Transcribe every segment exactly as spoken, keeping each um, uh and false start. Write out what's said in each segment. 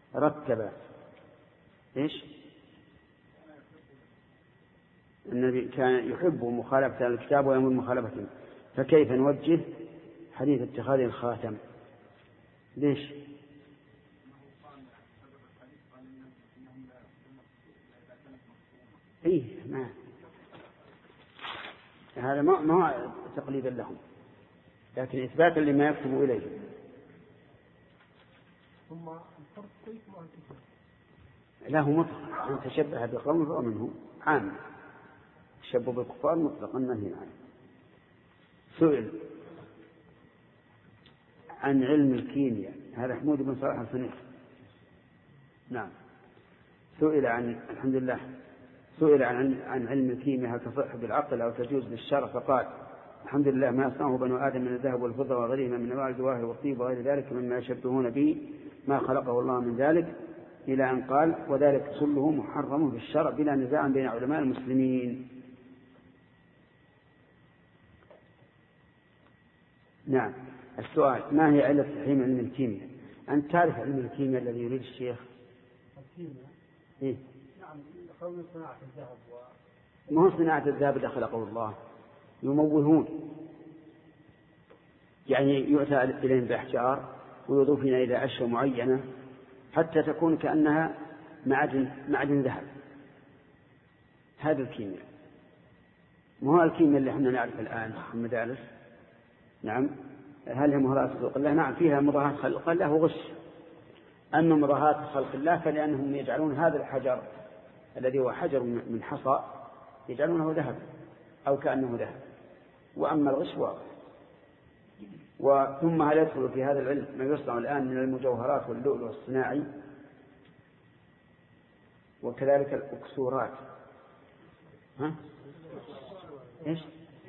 رتب إيش؟ النبي كان يحب مخالفة الكتاب ويأمر مخالفته، فكيف نوجه حديث اتخاذ الخاتم؟ ليش؟ إيه ما هذا ما ما تقليدا لهم، لكن إثباتا لما يكتب إليه. ثم الفرق كيف وأنت له مطلق أن تشبه بقوم فهو منه عام، تشبه بالكفار مطلقا نهي عنه. سئل عن علم الكيمياء، هذا حمود بن صالح الفنيخ. نعم، سئل عن الحمد لله سئل عن عن علم الكيمياء هل تصح بالعقل أو تجوز بالشرع، فقال الحمد لله ما يصنعه بنو آدم من الذهب والفضة وغيرهما من أنواع الجواهر والطيب وغير ذلك مما يشبهون به ما خلقه الله من ذلك، إلى أن قال وذلك كله محرم بالشرع بلا نزاع بين علماء المسلمين. نعم. السؤال ما هي علة تحريم علم الكيمياء؟ أنت تعرف علم الكيمياء الذي يريد الشيخ؟ الكيمياء إيه؟ نعم، قول صناعة الذهب و... ما هو صناعة الذهب اللي خلقه الله، يموهون، يعني يؤتى إليهم بأحجار ويضيفون إلى أشياء معينة حتى تكون كأنها معدن معدن ذهب. هذا الكيمياء، ما هو الكيمياء اللي احنا نعرف الآن في المدارس. نعم. هل هي مظاهرات خلق الله؟ نعم، فيها مظاهرات خلق الله وغش. أما مظاهرات خلق الله فلأنهم يجعلون هذا الحجر الذي هو حجر من حصى يجعلونه ذهب أو كأنه ذهب، وأما الغش واضح. وثم هل يدخل في هذا العلم ما يصنع الآن من المجوهرات واللؤلؤ الصناعي وكذلك الأكسورات؟ ها؟ إيش؟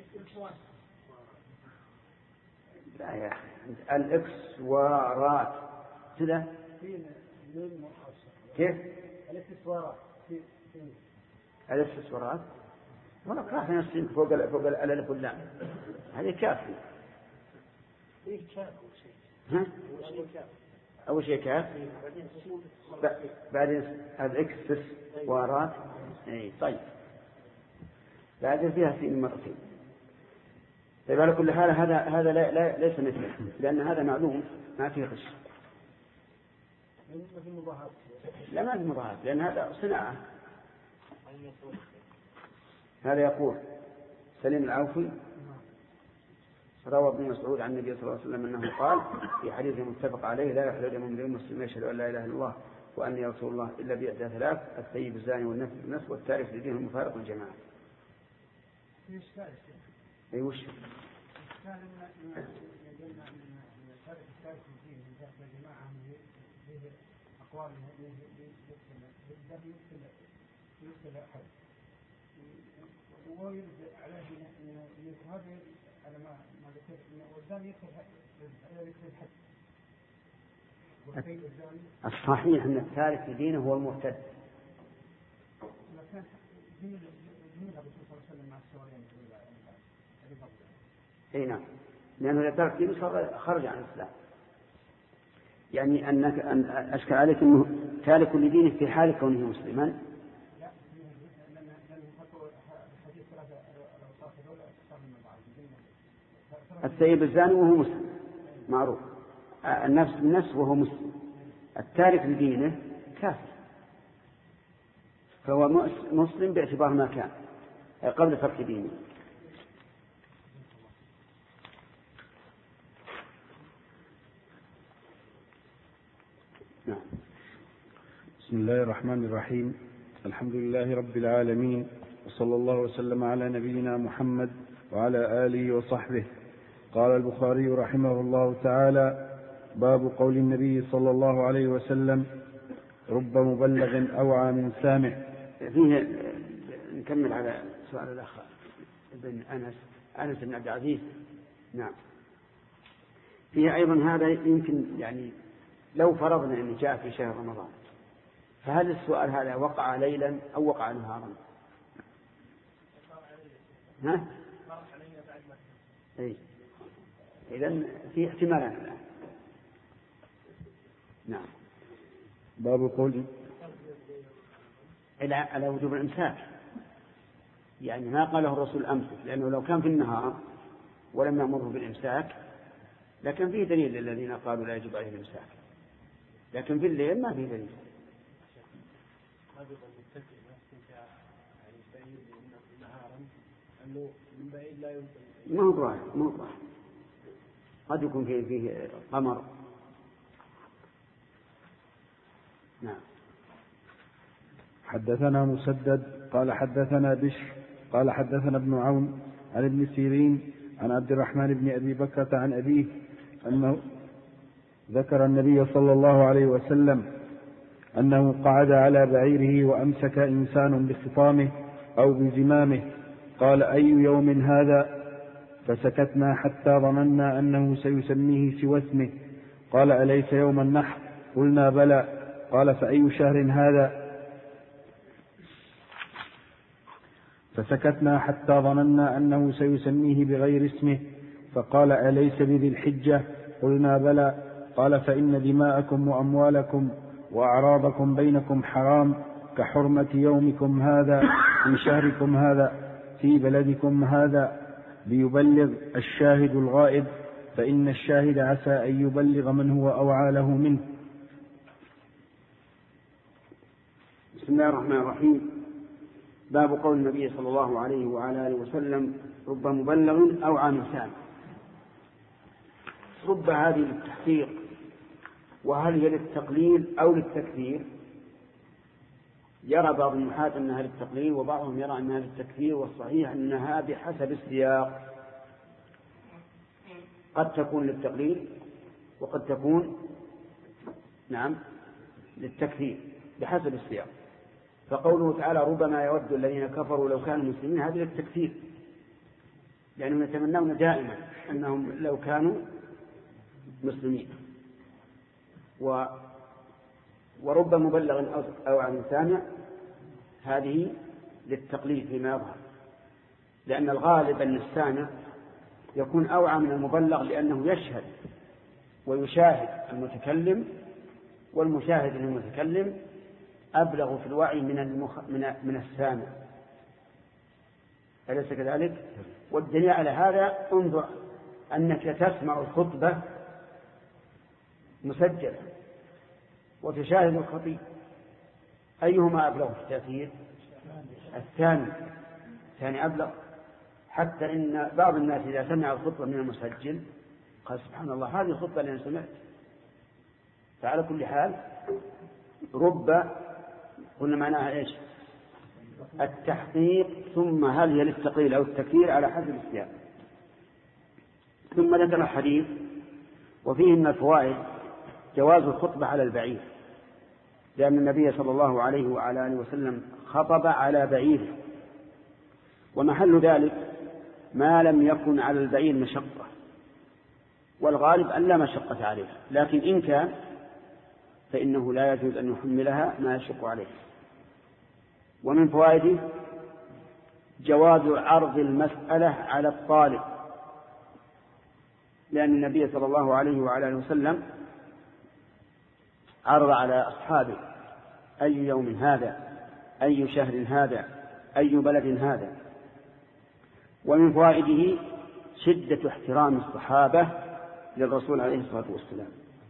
لا يا أخي، الإكسوارات كذا كيف؟ الإكسوارات الإكسوارات ولا كافي نصين فوق فوق الألف واللام، هذه كافي. ها؟ أول شيء كاف، بعدين الإكسوارات. إيه طيب، بعدين فيها سين مرتين. طيب على كل حال هذا هذا لا, لا ليس مثله، لأن هذا معلوم ما فيه غش. لا ما في مظاهرات، لأن هذا صناعة. هذا يقول سليم العوفي روى ابن مسعود عن النبي صلى الله عليه وسلم أنه قال في حديث متفق عليه لا يحل دم امرئ مسلم يشهد أن لا إله إلا الله وأني رسول الله إلا بإحدى ثلاث: الثيب الزاني والنفس بالنفس والتارك لدينه المفارق الجماعة. أي وش؟ أقوال ويرد عليه هذا على ما ما ذكر والزاني يدخل يدخل الحد. الصحيح أن التارك لدينه هو المرتد. لكن دين دين الرسول صلى الله عليه وسلم مع السوريين. أي نعم، لأنه إذا ترك دينه خرج عن الإسلام. يعني أنك أن أشكل عليك أنه تارك لدينه في حال كونه مسلما. الثيب الزاني وهو مسلم معروف، النفس بالنفس وهو مسلم، التارك لدينه كافر، فهو مسلم باعتبار ما كان قبل ترك دينه. نعم. بسم الله الرحمن الرحيم. الحمد لله رب العالمين، وصلى الله وسلم على نبينا محمد وعلى آله وصحبه. قال البخاري رحمه الله تعالى: باب قول النبي صلى الله عليه وسلم: رب مبلغ أوعى من سامع. فيه نكمل على سؤال الأخ ابن أنس أنس بن عبد العزيز. نعم، فيه أيضا هذا يمكن يعني لو فرضنا أن جاء في شهر رمضان، فهل السؤال هذا وقع ليلا أو وقع نهارا؟ ها؟ أي إذن في احتمالات الآن. نعم. باب قول على على وجوب الإمساك، يعني ما قاله الرسول أمسك، لأنه لو كان في النهار ولم يأمره بالإمساك لكن فيه دليل للذين قالوا لا يجب عليه الإمساك، لكن في الليل ما فيه دليل. ما هو ظاهر ما هو ظاهر قد يكون فيه فيه قمر. نعم. حدثنا مسدد قال حدثنا بشر قال حدثنا ابن عون عن ابن سيرين عن عبد الرحمن بن أبي بكرة عن أبيه أنه ذكر النبي صلى الله عليه وسلم أنه قعد على بعيره وأمسك إنسان بخطامه أو بزمامه، قال أي يوم هذا؟ فسكتنا حتى ظننا أنه سيسميه سوى اسمه، قال أليس يوم النحر؟ قلنا بلى، قال فأي شهر هذا؟ فسكتنا حتى ظننا أنه سيسميه بغير اسمه، فقال أليس بذي الحجة؟ قلنا بلى، قال فإن دماءكم وأموالكم وأعراضكم بينكم حرام كحرمة يومكم هذا في شهركم هذا في بلدكم هذا، ليبلغ الشاهد الغائب، فإن الشاهد عسى أن يبلغ من هو أوعى له منه. بسم الله الرحمن الرحيم. باب قول النبي صلى الله عليه وعلى آله وسلم رب مبلغ أوعى من سامع. رب هذه للتحقيق، وهل هي للتقليل أو للتكثير؟ يرى بعض النحاة أنها للتقليل وبعضهم يرى أنها للتكثير، والصحيح أنها بحسب السياق، قد تكون للتقليل وقد تكون نعم للتكثير بحسب السياق. فقوله تعالى ربما يود الذين كفروا لو كانوا مسلمين، هذا للتكثير، لأنهم يتمنون دائما أنهم لو كانوا مسلمين. و ورب مبلغ أو عن سامع هذه للتقليد فيما يظهر، لأن الغالب أن السامع يكون أوعى من المبلغ، لأنه يشهد ويشاهد المتكلم، والمشاهد للمتكلم أبلغ في الوعي من المخ... من من السامع، أليس كذلك؟ والدليل على هذا انظر أنك تسمع الخطبة مسجلة وتشاهد الخطيب، أيهما أبلغ في التأثير؟ الثاني الثاني أبلغ، حتى إن بعض الناس إذا سمع الخطبة من المسجل قال سبحان الله هذه الخطبة اللي أنا سمعت. فعلى كل حال رب قلنا معناها إيش؟ التحقيق، ثم هل هي للتقليل أو التكثير على حسب السياق. ثم ذكر الحديث وفيه من الفوائد جواز الخطبة على البعير، لأن النبي صلى الله عليه وعلى آله وسلم خطب على بعيره، ومحل ذلك ما لم يكن على البعير مشقة، والغالب أن لا مشقة عليها، لكن إن كان فإنه لا يجوز أن يحملها ما يشق عليه. ومن فوائده جواز عرض المسألة على الطالب، لأن النبي صلى الله عليه وعلى آله وسلم عرض على أصحابه أي يوم هذا، أي شهر هذا، أي بلد هذا. ومن فوائده شدة احترام الصحابة للرسول عليه الصلاة والسلام،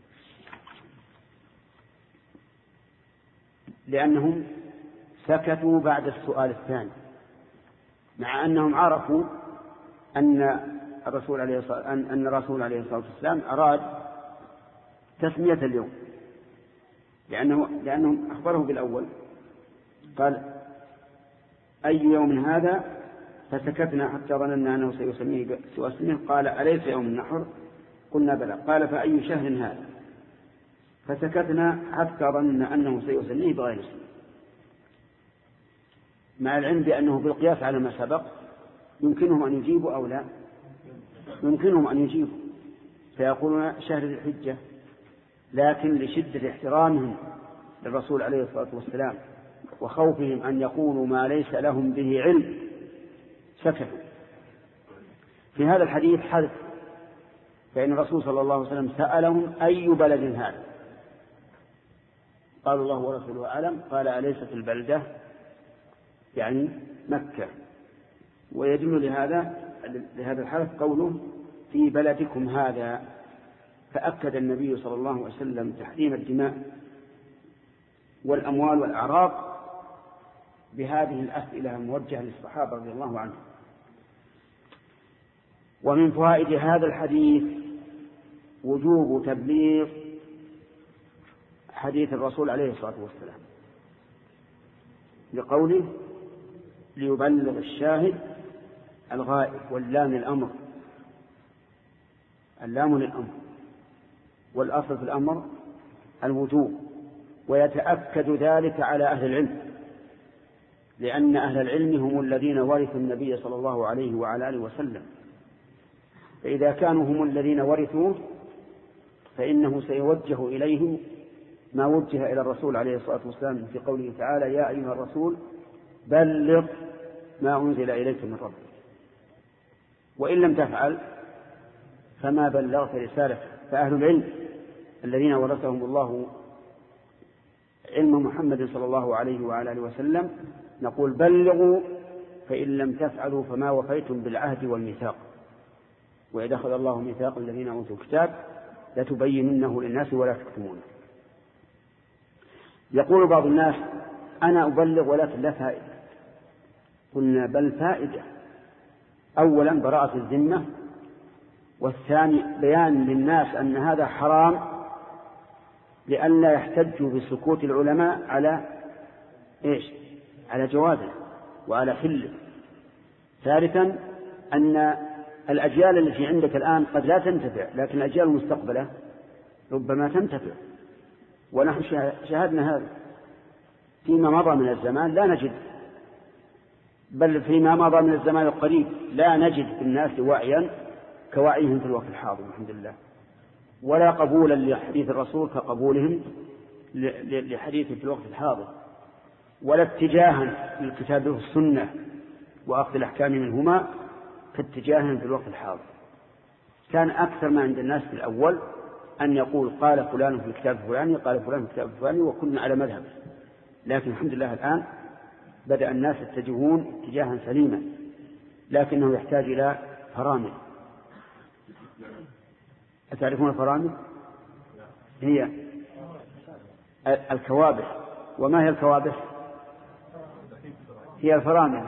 لأنهم سكتوا بعد السؤال الثاني، مع أنهم عرفوا أن الرسول عليه الصلاة أن الرسول عليه الصلاة والسلام أراد تسمية اليوم، لأنه لأنهم أخبره بالأول قال أي يوم هذا؟ فسكتنا حتى ظننا أنه سيسميه سوى اسمه، قال أليس يوم النحر؟ قلنا بلى، قال فأي شهر هذا؟ فسكتنا حتى ظننا أنه سيسميه بغير اسمه، مع العلم بأنه بالقياس على ما سبق يمكنهم أن يجيبوا أو لا، يمكنهم أن يجيبوا فيقولون شهر الحجة، لكن لشدة احترامهم للرسول عليه الصلاة والسلام وخوفهم أن يقولوا ما ليس لهم به علم سكتوا. في هذا الحديث حدث، فإن الرسول صلى الله عليه وسلم سألهم أي بلد هذا، قالوا الله ورسوله أعلم، قال أليست البلدة يعني مكة. ويدل لهذا لهذا الحدث قوله في بلدكم هذا، فأكد النبي صلى الله عليه وسلم تحريم الدماء والأموال والأعراض بهذه الأسئلة الموجهة للصحابة رضي الله عنهم. ومن فوائد هذا الحديث وجوب تبليغ حديث الرسول عليه الصلاة والسلام، لقوله ليبلغ الشاهد الغائب، واللام الأمر، اللام للأمر، والأصل في الأمر الوجوب. ويتأكد ذلك على أهل العلم، لأن أهل العلم هم الذين ورثوا النبي صلى الله عليه وعلى آله وسلم، فإذا كانوا هم الذين ورثوه فإنه سيوجه إليهم ما وجه إلى الرسول عليه الصلاة والسلام في قوله تعالى يا أيها الرسول بلغ ما أنزل إليك من ربك، وإن لم تفعل فما بلغت رسالته. فأهل العلم الذين ورثهم الله علم محمد صلى الله عليه وعلى آله وسلم نقول بلغوا، فإن لم تفعلوا فما وفيتم بالعهد والميثاق، وإذا أخذ الله ميثاق الذين أوتوا الكتاب لتبيننه للناس ولا تكتمونه. يقول بعض الناس أنا أبلغ ولكن لا فائدة. قلنا بل فائدة. أولا براءة الذمة، والثاني بيان للناس أن هذا حرام لئلا يحتجوا بسكوت العلماء على إيش؟ على جوازه وعلى حله. ثالثا أن الأجيال التي عندك الآن قد لا تنتفع، لكن الأجيال المستقبلة ربما تنتفع. ونحن شاهدنا هذا فيما مضى من الزمان، لا نجد، بل فيما مضى من الزمان القريب لا نجد في الناس وعيا كوعيهم في الوقت الحاضر الحمد لله، ولا قبولا لحديث الرسول كقبولهم لحديثه في الوقت الحاضر، ولا اتجاها للكتاب والسنة وأخذ الأحكام منهما كاتجاههم في الوقت الحاضر. كان أكثر ما عند الناس في الأول أن يقول قال فلان في الكتاب الفلاني قال فلان في الكتاب الفلاني وكنا على مذهب، لكن الحمد لله الآن بدأ الناس يتجهون اتجاها سليما، لكنه يحتاج إلى فرامل. أتعرفون الفرامل؟ هي الكوابح. وما هي الكوابح؟ هي الفرامل،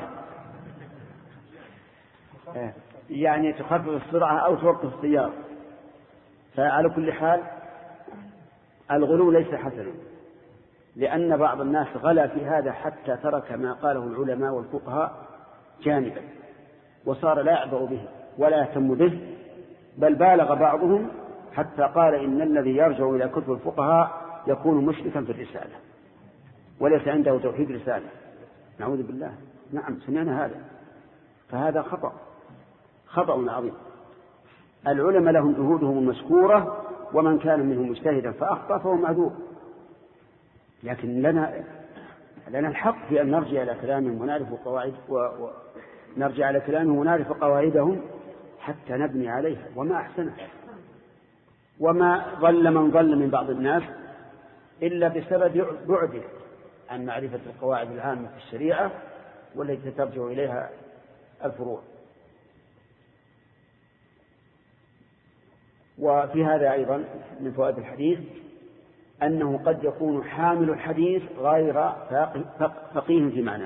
يعني تخفف السرعة أو توقف السيارة. فعلى كل حال الغلو ليس حسنا، لأن بعض الناس غلا في هذا حتى ترك ما قاله العلماء والفقهاء جانبا، وصار لا يعبأ به ولا يهتم به، بل بالغ بعضهم حتى قال إن الذي يرجع إلى كتب الفقهاء يكون مشركا في الرسالة وليس عنده توحيد رسالة. نعوذ بالله. نعم سمعنا هذا، فهذا خطأ خطأ عظيم. العلماء لهم جهودهم المشكورة، ومن كان منهم مجتهدا فأخطأ فهو معذور، لكن لنا لنا الحق في أن نرجع إلى كلامهم ونعرف قواعد ونرجع إلى كلامهم ونعرف قواعدهم حتى نبني عليها، وما أحسنها. وما ضل من ضل من بعض الناس إلا بسبب بعده عن معرفة القواعد العامة في الشريعة والتي ترجع إليها الفروع. وفي هذا أيضا من فوائد الحديث أنه قد يكون حامل الحديث غير فقيه في معناه،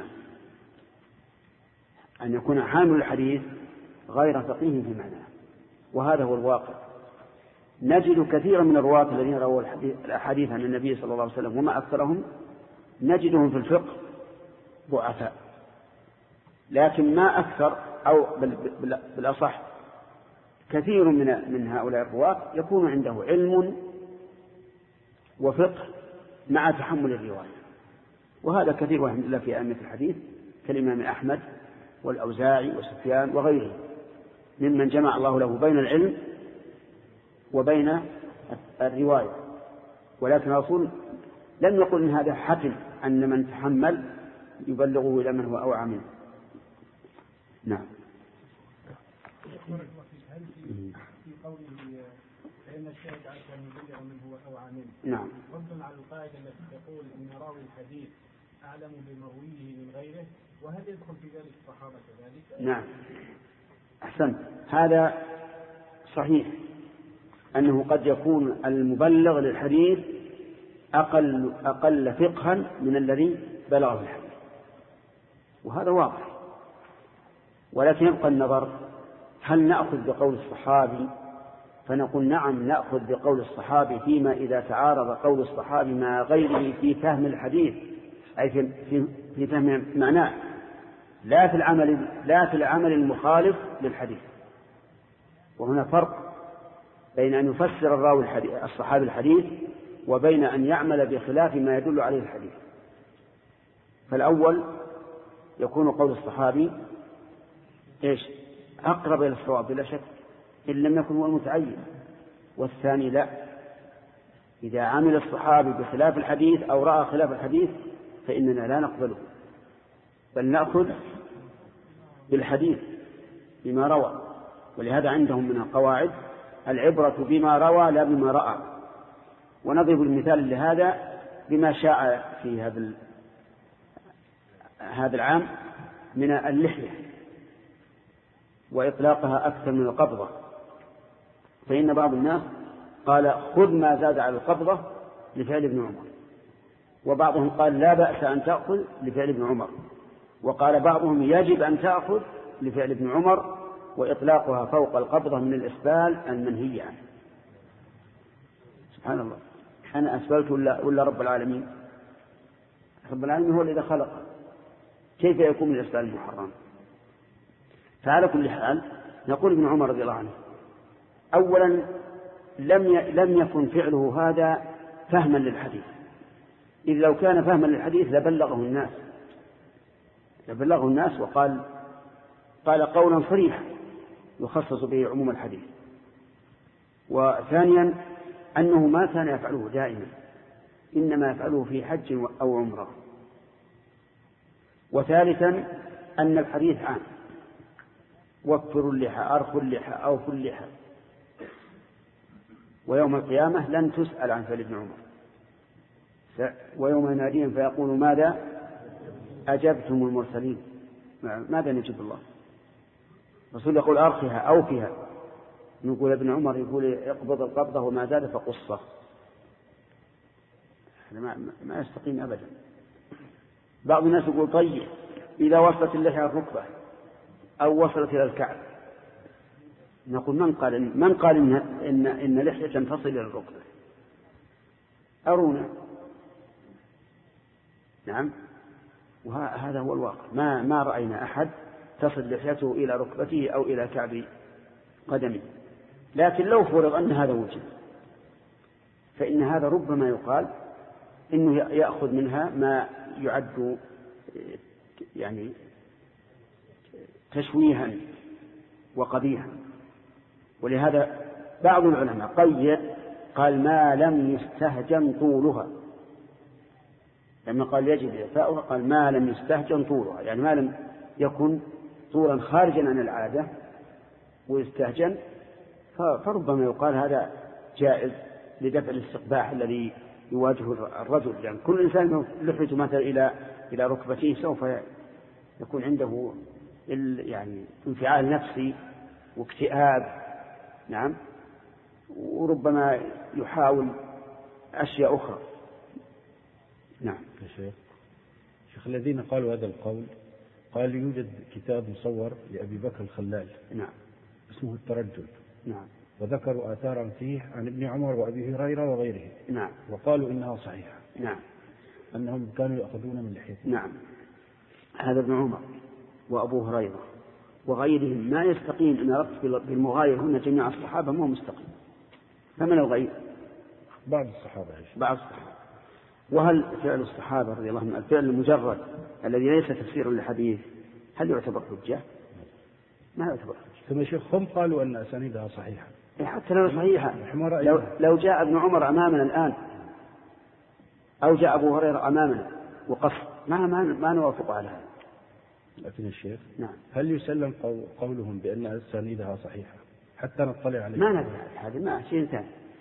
أن يكون حامل الحديث غير فقيه في معناه، وهذا هو الواقع. نجد كثيرا من الرواة الذين رووا الأحاديث عن النبي صلى الله عليه وسلم وما أكثرهم نجدهم في الفقه ضعفاء، لكن ما أكثر أو بالأصح كثير من من هؤلاء الرواة يكون عنده علم وفقه مع تحمل الرواية، وهذا كثير والحمد لله في أئمة الحديث كالإمام أحمد والأوزاعي وسفيان وغيره ممن جمع الله له بين العلم وبين الرواية. ولكن الرسول لم يقل إن هذا حتم أن من تحمل يبلغه إلى من هو أوعى منه. نعم. في قوله فإن الشاهد على أن يبلغ منه أو عامله. نعم. رد على القاعدة التي تقول إن راوي الحديث أعلم بمرويه من غيره، وهل يدخل في ذلك الصحابة كذلك؟ نعم أحسن، هذا صحيح أنه قد يكون المبلغ للحديث أقل أقل فقها من الذي بلغه الحديث، وهذا واضح. ولكن يبقى النظر، هل نأخذ بقول الصحابي فنقول نعم نأخذ بقول الصحابي فيما إذا تعارض قول الصحابي مع غيره في فهم الحديث، أي في, في, في فهم معناه، لا في العمل لا في العمل المخالف للحديث. وهنا فرق بين أن يفسر الراوي الحديث الصحابي الحديث وبين أن يعمل بخلاف ما يدل عليه الحديث. فالأول يكون قول الصحابي إيش أقرب إلى الصواب بلا شك إن لم يكن هو المتعين، والثاني لا، إذا عمل الصحابي بخلاف الحديث أو رأى خلاف الحديث فإننا لا نقبله، بل نأخذ بالحديث بما روى. ولهذا عندهم من القواعد العبرة بما روى لا بما رأى. ونضرب المثال لهذا بما شاع في هذا هذا العام من اللحية وإطلاقها أكثر من القبضة، فإن بعض الناس قال خذ ما زاد على القبضة لفعل ابن عمر، وبعضهم قال لا بأس أن تأخذ لفعل ابن عمر، وقال بعضهم يجب أن تأخذ لفعل ابن عمر، وإطلاقها فوق القبضة من الإسبال المنهي عنه. سبحان الله، أنا أسبلت ولا, ولا رب العالمين؟ رب العالمين هو الذي خلق، كيف يكون من الإسبال المحرم؟ فعلى كل حال نقول ابن عمر رضي الله عنه أولا لم لم يكن فعله هذا فهما للحديث، إذ لو كان فهما للحديث لبلغه الناس لبلغه الناس وقال قال قولا صريحا يخصص به عموم الحديث. وثانيا أنه ما كان يفعله دائما، إنما يفعله في حج أو عمرة. وثالثا أن الحديث عام، وفروا اللحى أرخوا اللحى أوفوا اللحى، ويوم القيامة لن تسأل عن فعل ابن عمر. ويوم يناديهم فيقول ماذا أجبتم المرسلين، ماذا نجيب الله؟ الرسول يقول أرخها أوفها، نقول ابن عمر يقول اقبض القبضة وما زاد فقصه. ما, ما يستقيم أبدا. بعض الناس يقول طيب إذا وصلت اللحية الركبة أو وصلت إلى الكعب، نقول من قال إن, من قال إن, إن, إن لحية تصل إلى الركبة؟ أرونا. نعم، وهذا هو الواقع، ما, ما رأينا أحد تصل لحيته إلى ركبته أو إلى كعب قدمه. لكن لو فرض أن هذا وجد فإن هذا ربما يقال إنه يأخذ منها ما يعد يعني تشويها وقبيحا. ولهذا بعض العلماء قيد قال ما لم يستهجن طولها، لما قال يجب إعفاؤها قال ما لم يستهجن طولها، يعني ما لم يكن طولا خارجا عن العادة ويستهجن، فربما يقال هذا جائز لدفع الاستقباح الذي يواجه الرجل، لأن يعني كل إنسان لحيته مثلا إلى إلى ركبتيه سوف يكون عنده يعني انفعال نفسي واكتئاب. نعم، وربما يحاول أشياء أخرى. نعم يا شيخ. شيخ الذين قالوا هذا القول قال يوجد كتاب مصور لأبي بكر الخلال نعم اسمه الترجل. نعم، وذكروا آثارا فيه عن ابن عمر وأبي هريرة وغيره. نعم، وقالوا إنها صحيحة. نعم، أنهم كانوا يأخذون من لحيتهم. نعم، هذا ابن عمر وأبو هريرة وغيرهم ما يستقيم أن ربط بالمغاير هنا جميع الصحابة ما مستقيم. فمن الغير؟ بعض الصحابة. بعض الصحابة. وهل فعل الصحابة رضي الله عنهم الفعل المجرد الذي ليس تفسيرا للحديث هل يعتبر حجة؟ ما يعتبر حجة. ثم شيخ هم قالوا أن أسانيدها صحيحة. حتى لو صحيحة، لو, لو جاء ابن عمر أمامنا الآن أو جاء أبو هريرة أمامنا وقص ما ما, ما نوافق على هذا. لكن الشيخ نعم، هل يسلم قولهم بأن أسانيدها صحيحة حتى نطلع عليه؟ ما ندري، هذا ما شيء ثاني.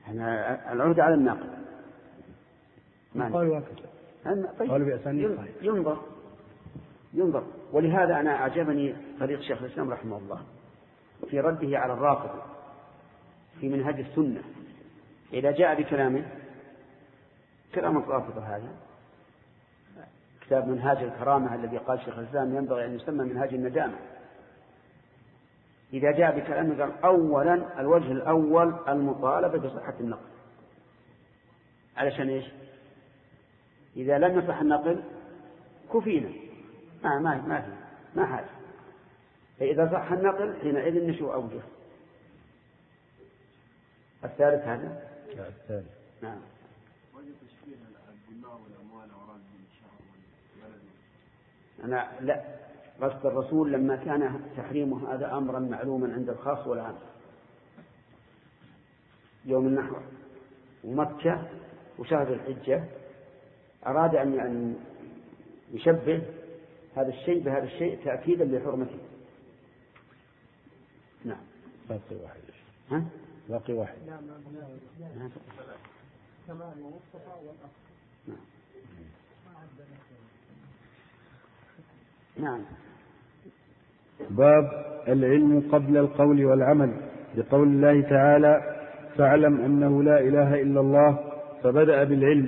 أنا العهد على الناقل قالوا طيب ينظر ينظر ولهذا أنا أعجبني طريق شيخ الإسلام رحمه الله في رده على الرافضة في منهج السنة. إذا جاء بكلامه كلام الرافضة هذا كتاب منهاج الكرامة الذي قال شيخ الإسلام ينبغي أن يسمى منهاج الندامة. إذا جاء بكلامه قال أولا الوجه الأول المطالبة بصحة النقل. علشان إيش؟ إذا لم يصح النقل كفينا ما ما ما في ما حاجة. فإذا صح النقل حينئذ نشوء أوجه. الثالث هذا لا الثالث نعم. أنا لا قصد الرسول لما كان تحريمه هذا أمرا معلوما عند الخاص والعام يوم النحر ومكة وشهر الحجة أراد أن يشبه هذا الشيء بهذا الشيء تأكيدا لحرمته. نعم. باقي واحد. ها؟ باقي واحد. نعم نعم. كمان ومصطفى والأخ. نعم. نعم. باب العلم قبل القول والعمل بقول الله تعالى فاعلم أنه لا إله إلا الله فبدأ بالعلم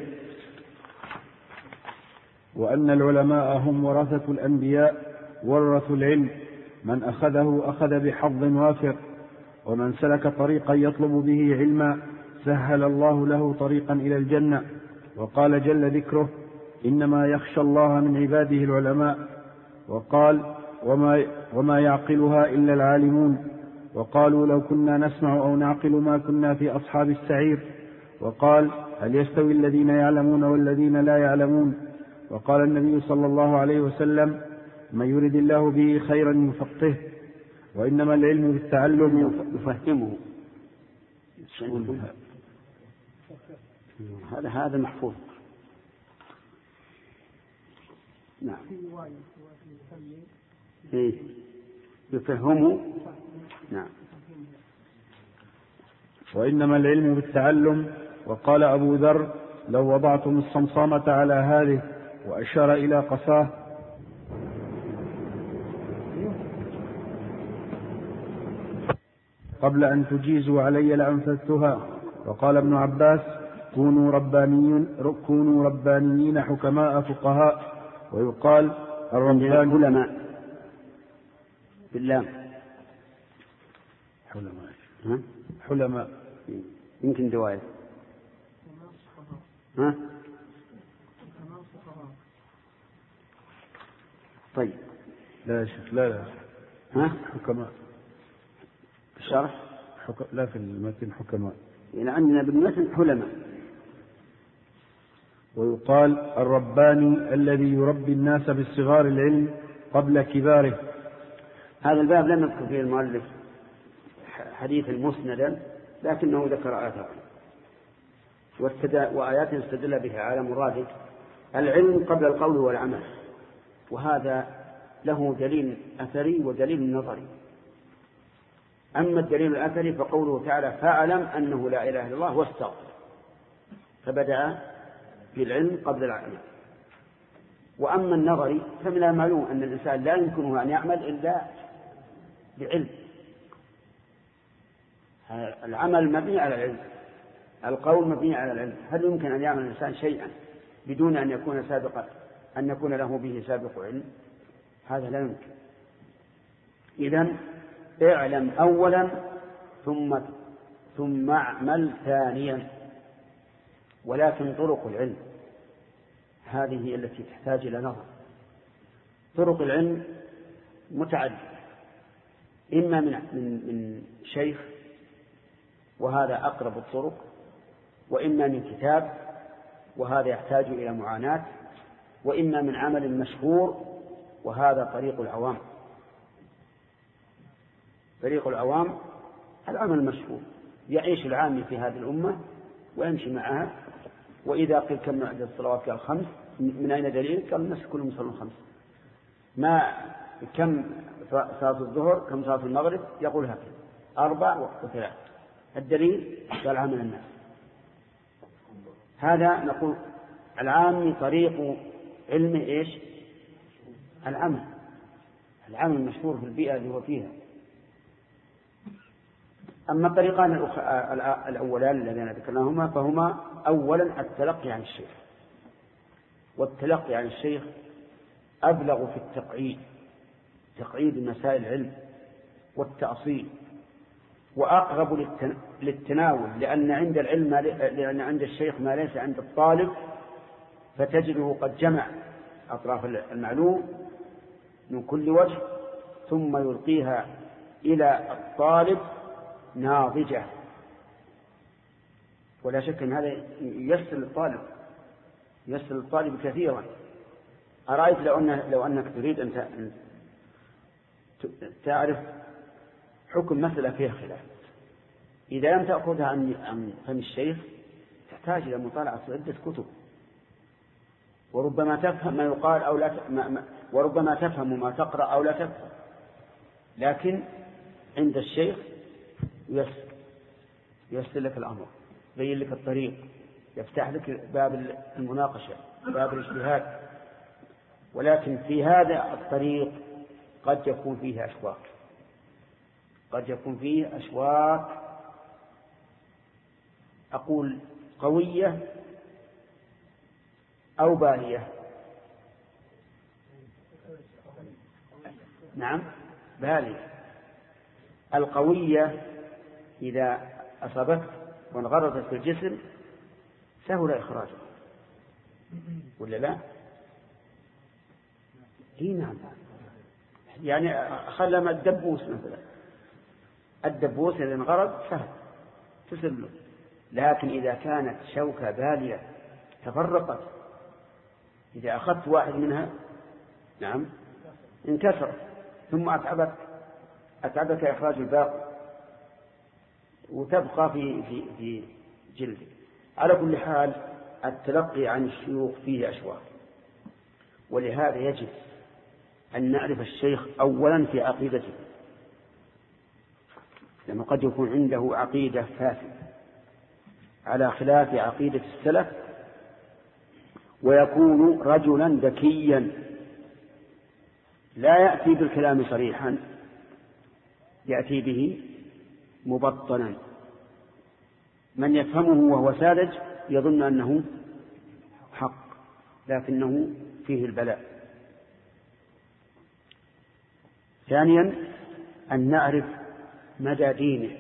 وأن العلماء هم ورثة الأنبياء ورثوا العلم من أخذه أخذ بحظ وافر ومن سلك طريقا يطلب به علما سهل الله له طريقا إلى الجنة. وقال جل ذكره إنما يخشى الله من عباده العلماء. وقال وما, وما يعقلها إلا العالمون. وقالوا لو كنا نسمع أو نعقل ما كنا في أصحاب السعير. وقال هل يستوي الذين يعلمون والذين لا يعلمون. وقال النبي صلى الله عليه وسلم من يرد الله به خيرا يفقهه وإنما العلم بالتعلم يفهمه. هذا هذا محفوظ. نعم. إيه يفهمه. نعم. وإنما العلم بالتعلم. وقال أبو ذر لو وضعتم الصمصامة على هذه وأشار إلى قفاه قبل أن تجيزوا علي لأنفذتها. وقال ابن عباس كونوا ربانيين, كونوا ربانيين حكماء فقهاء. ويقال الربان علماء بالله حلماء ها؟ حلماء يمكن دواية ها؟ طيب لا شك لا لا ها؟ حكماء الشرح حك... لا في المتن حكماء يعني عندنا بالمتن حلماء. ويقال الرباني الذي يربي الناس بالصغار العلم قبل كباره. هذا الباب لم يذكر فيه المؤلف حديث مسندا لكنه ذكر آثار وآيات استدل بها على مراده العلم قبل القول والعمل. وهذا له دليل أثري ودليل نظري. أما الدليل الأثري فقوله تعالى فاعلم أنه لا إله إلا الله واستغفر فبدأ بالعلم قبل العمل. وأما النظري فمن المعلوم أن الإنسان لا يمكنه أن يعمل إلا بعلم. العمل مبني على العلم القول مبني على العلم. هل يمكن أن يعمل الإنسان شيئا بدون أن يكون سابقا أن يكون له به سابق علم؟ هذا لا يمكن. إذن اعلم أولا ثم ثم اعمل ثانيا. ولكن طرق العلم هذه هي التي تحتاج إلى نظر. طرق العلم متعددة إما من من شيخ وهذا أقرب الطرق وإما من كتاب وهذا يحتاج إلى معاناة وإما من عمل مشهور وهذا طريق العوام. طريق العوام العمل المشهور يعيش العامي في هذه الأمة ويمشي معها وإذا قيل كم عدد الصلوات قال خمس من أين دليل؟ قال الناس كلهم يصلون خمس. ما كم صلاة الظهر كم صلاة المغرب يقول هكذا أربع وثلاث. الدليل قال عمل الناس هذا نقول العام طريق علم إيش؟ العمل العمل المشهور في البيئة اللي هو فيها. أما الطريقان الأولان الذين ذكرناهما فهما أولا التلقي عن الشيخ، والتلقي عن الشيخ أبلغ في التقعيد، تقعيد مسائل العلم والتأصيل، وأقرب للتناول، لأن عند العلم لأن عند الشيخ ما ليس عند الطالب، فتجده قد جمع أطراف المعلوم من كل وجه ثم يلقيها إلى الطالب ناضجة. ولا شك أن هذا يسر للطالب يسر للطالب كثيرا. أرأيت لو, أن لو أنك تريد أن تعرف حكم مسألة فيها خلاف، إذا لم تأخذها عن فم الشيخ تحتاج إلى مطالعة عدة كتب، وربما تفهم ما يقال أو لا ت... ما... ما... وربما تفهم ما تقرأ أو لا تفهم. لكن عند الشيخ يسر يسر لك الأمر، يبين لك الطريق، يفتح لك باب المناقشة، باب الاجتهاد. ولكن في هذا الطريق قد يكون فيه أشواك قد يكون فيه أشواك أقول قوية أو بالية. نعم بالية. القوية إذا أصابت وانغرزت في الجسم سهل إخراجها، ولا لا؟ إيه نعم. يعني خلما الدبوس مثلا، الدبوس إذا انغرز سهل تسله، لكن إذا كانت شوكة بالية تفرقت، إذا أخذت واحد منها نعم انكسر، ثم أتعبك أتعبك إخراج الباقي وتبقى في في في جلدك. على كل حال التلقي عن الشيوخ فيه أشواك، ولهذا يجب أن نعرف الشيخ أولا في عقيدته، لأنه قد يكون عنده عقيدة فاسدة على خلاف عقيدة السلف، ويكون رجلا ذكيا لا يأتي بالكلام صريحا، يأتي به مبطنا. من يفهمه وهو ساذج يظن أنه حق، لكنه فيه البلاء. ثانيا أن نعرف مدى دينه،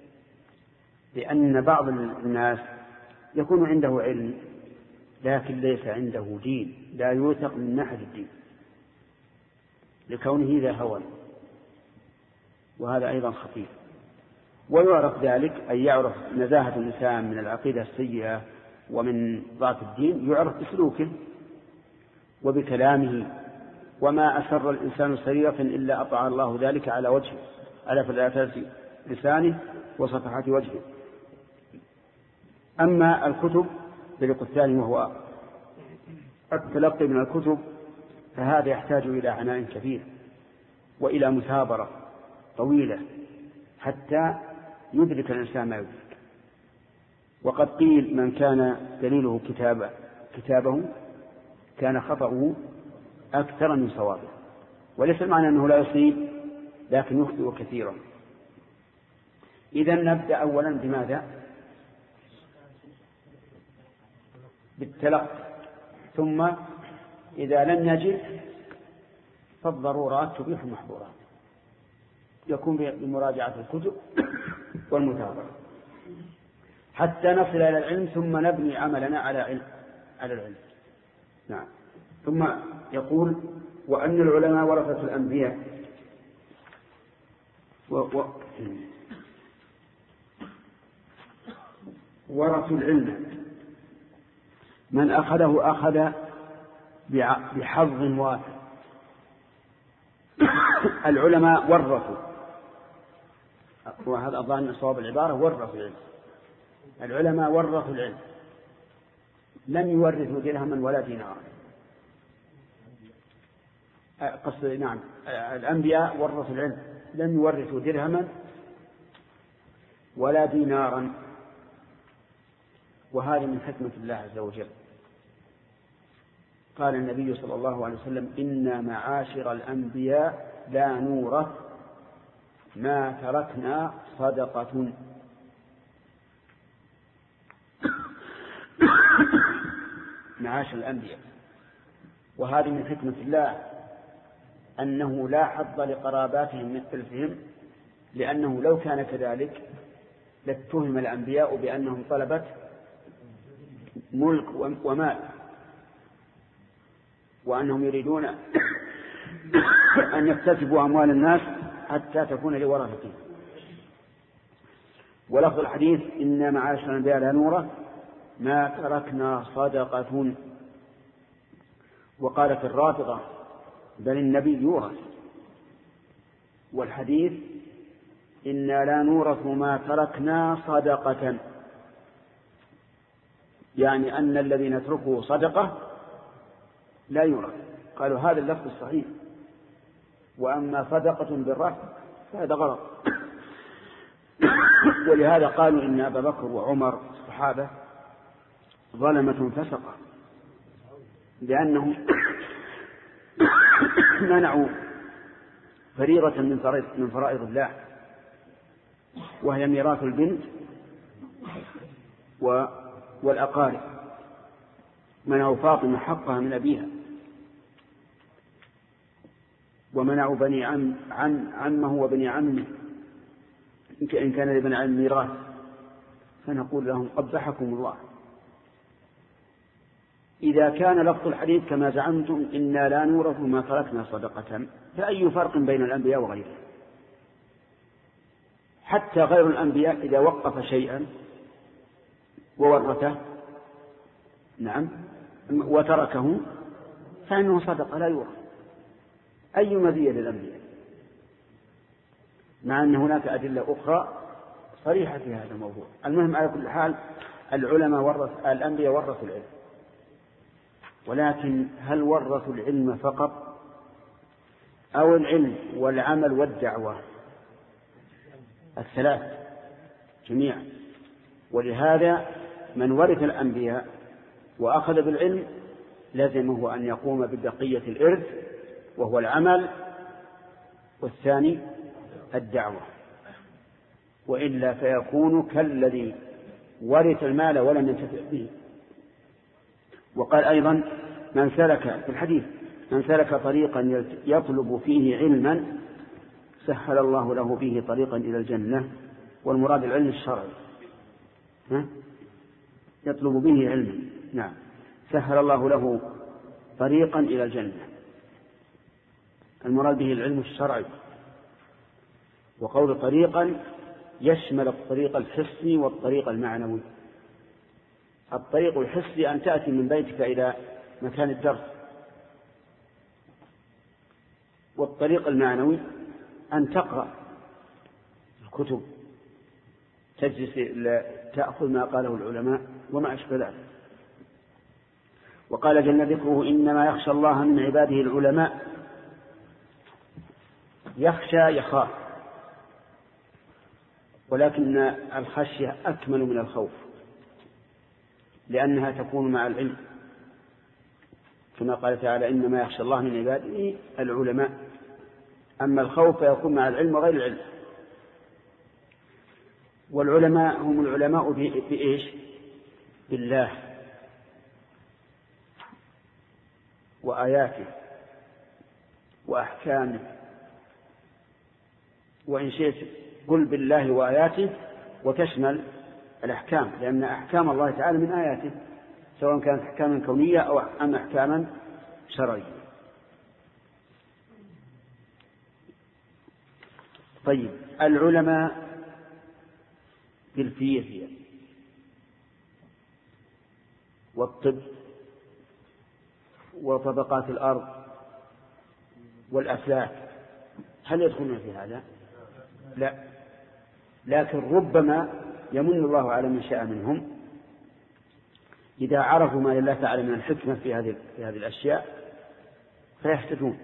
لأن بعض الناس يكون عنده علم لكن ليس عنده دين، لا يوثق من ناحية الدين لكونه ذا هوى، وهذا أيضا خطير. ويعرف ذلك أن يعرف نزاهة الإنسان من العقيدة السيئة ومن ضعف الدين يعرف بسلوكه وبكلامه، وما أسر الإنسان سريرة إلا أطاع الله ذلك على وجهه، على فلاتات لسانه وصفحات وجهه. أما الكتب بالقسم الثاني وهو التلقي من الكتب، فهذا يحتاج إلى عناء كبير وإلى مثابرة طويلة حتى يدرك الإنسان ما يدرك. وقد قيل من كان دليله كتابه, كتابه كان خطأه أكثر من صوابه، وليس المعنى أنه لا يصيب لكن يخطئ كثيرا. إذن نبدأ أولا بماذا؟ بالتلقي، ثم إذا لم يجد فالضرورات تبيح المحظورات، يكون بمراجعة الكتب والمتابعة حتى نصل إلى العلم، ثم نبني عملنا على علم على العلم. نعم. ثم يقول وأن العلماء ورثة الأنبياء و... و... ورثوا العلم، من أخذه أخذ بحظ وافر. العلماء ورثوا، وهذا أظن صواب العبارة، ورثوا العلم. العلماء ورثوا العلم، لم يورثوا درهما ولا دينارا. قصد نعم الأنبياء ورثوا العلم، لم يورثوا درهما ولا دينارا. وهذا من حكمة الله عز وجل. قال النبي صلى الله عليه وسلم: إنا معاشر الأنبياء لا نورث ما تركنا صدقة. معاشر الأنبياء، وهذه من حكمة الله أنه لا حظ لقراباتهم من إرثهم، لأنه لو كان كذلك لاتهم الأنبياء بأنهم طلبة ملك ومال، وأنهم يريدون أن يكتسبوا أموال الناس حتى تكون لورثتهم. ولفظ الحديث: إن معاشر الأنبياء لا نورث ما تركنا صدقة. وقالت الرافضة: بل النبي يورث. والحديث: إنا لا نورث ما تركنا صدقة، يعني أن الذي نتركه صدقة لا يورث. قالوا هذا اللفظ الصحيح، وأما صدقة بالرفع فهذا غلط. ولهذا قالوا إن أبا بكر وعمر الصحابة ظلمة فسقة، لأنهم منعوا فريضة من فرائض الله، وهي ميراث البنت والأقارب. منعوا فاطمة حقها من أبيها، ومنعوا بني عم عن عمه وبني عمه إن كان لبني عم ميراث، فنقول لهم: قبحكم الله. إذا كان لفظ الحديث كما زعمتم إنا لا نورث ما تركنا صدقة، فأي فرق بين الأنبياء وغيرهم؟ حتى غير الأنبياء إذا وقف شيئا وورثه نعم وتركه فإنه صدقة لا يورث. أي مزية للأنبياء، مع أن هناك أدلة أخرى صريحة في هذا الموضوع. المهم على كل حال العلماء ورث الأنبياء ورثوا العلم، ولكن هل ورثوا العلم فقط أو العلم والعمل والدعوة؟ الثلاث جميعا. ولهذا من ورث الأنبياء وأخذ بالعلم لازمه أن يقوم ببقية الإرث، وهو العمل، والثاني الدعوة، وإلا فيكون كالذي ورث المال ولم ينتفع به. وقال أيضا: من سلك في الحديث من سلك طريقا يطلب فيه علما سهل الله له به طريقا إلى الجنة. والمراد العلم الشرعي، ها؟ يطلب به علما، نعم، سهل الله له طريقا إلى الجنة. المراد به العلم الشرعي. وقول طريقا يشمل الطريق الحسي والطريق المعنوي. الطريق الحسي أن تأتي من بيتك إلى مكان الدرس، والطريق المعنوي أن تقرأ الكتب، تجلس تأخذ ما قاله العلماء وما أشبه ذلك. وقال جل ذكره: إنما يخشى الله من عباده العلماء. يخشى يخاف، ولكن الخشية أكمل من الخوف، لأنها تكون مع العلم، كما قال تعالى: إنما يخشى الله من عباده العلماء. أما الخوف فيكون مع العلم وغير العلم. والعلماء هم العلماء بإيش؟ بالله وآياته وأحكامه. وإن شئت قل بالله وآياته وتشمل الأحكام، لأن أحكام الله تعالى من آياته، سواء كانت أحكاما كونية أو أم أحكاما شرعية. طيب، العلماء بالفيزياء والطب وطبقات الأرض والأفلاك هل يدخلون في هذا؟ لا، لكن ربما يمن الله على من شاء منهم إذا عرفوا ما لله تعالى من الحكمة في هذه في هذه الأشياء فيهتدون.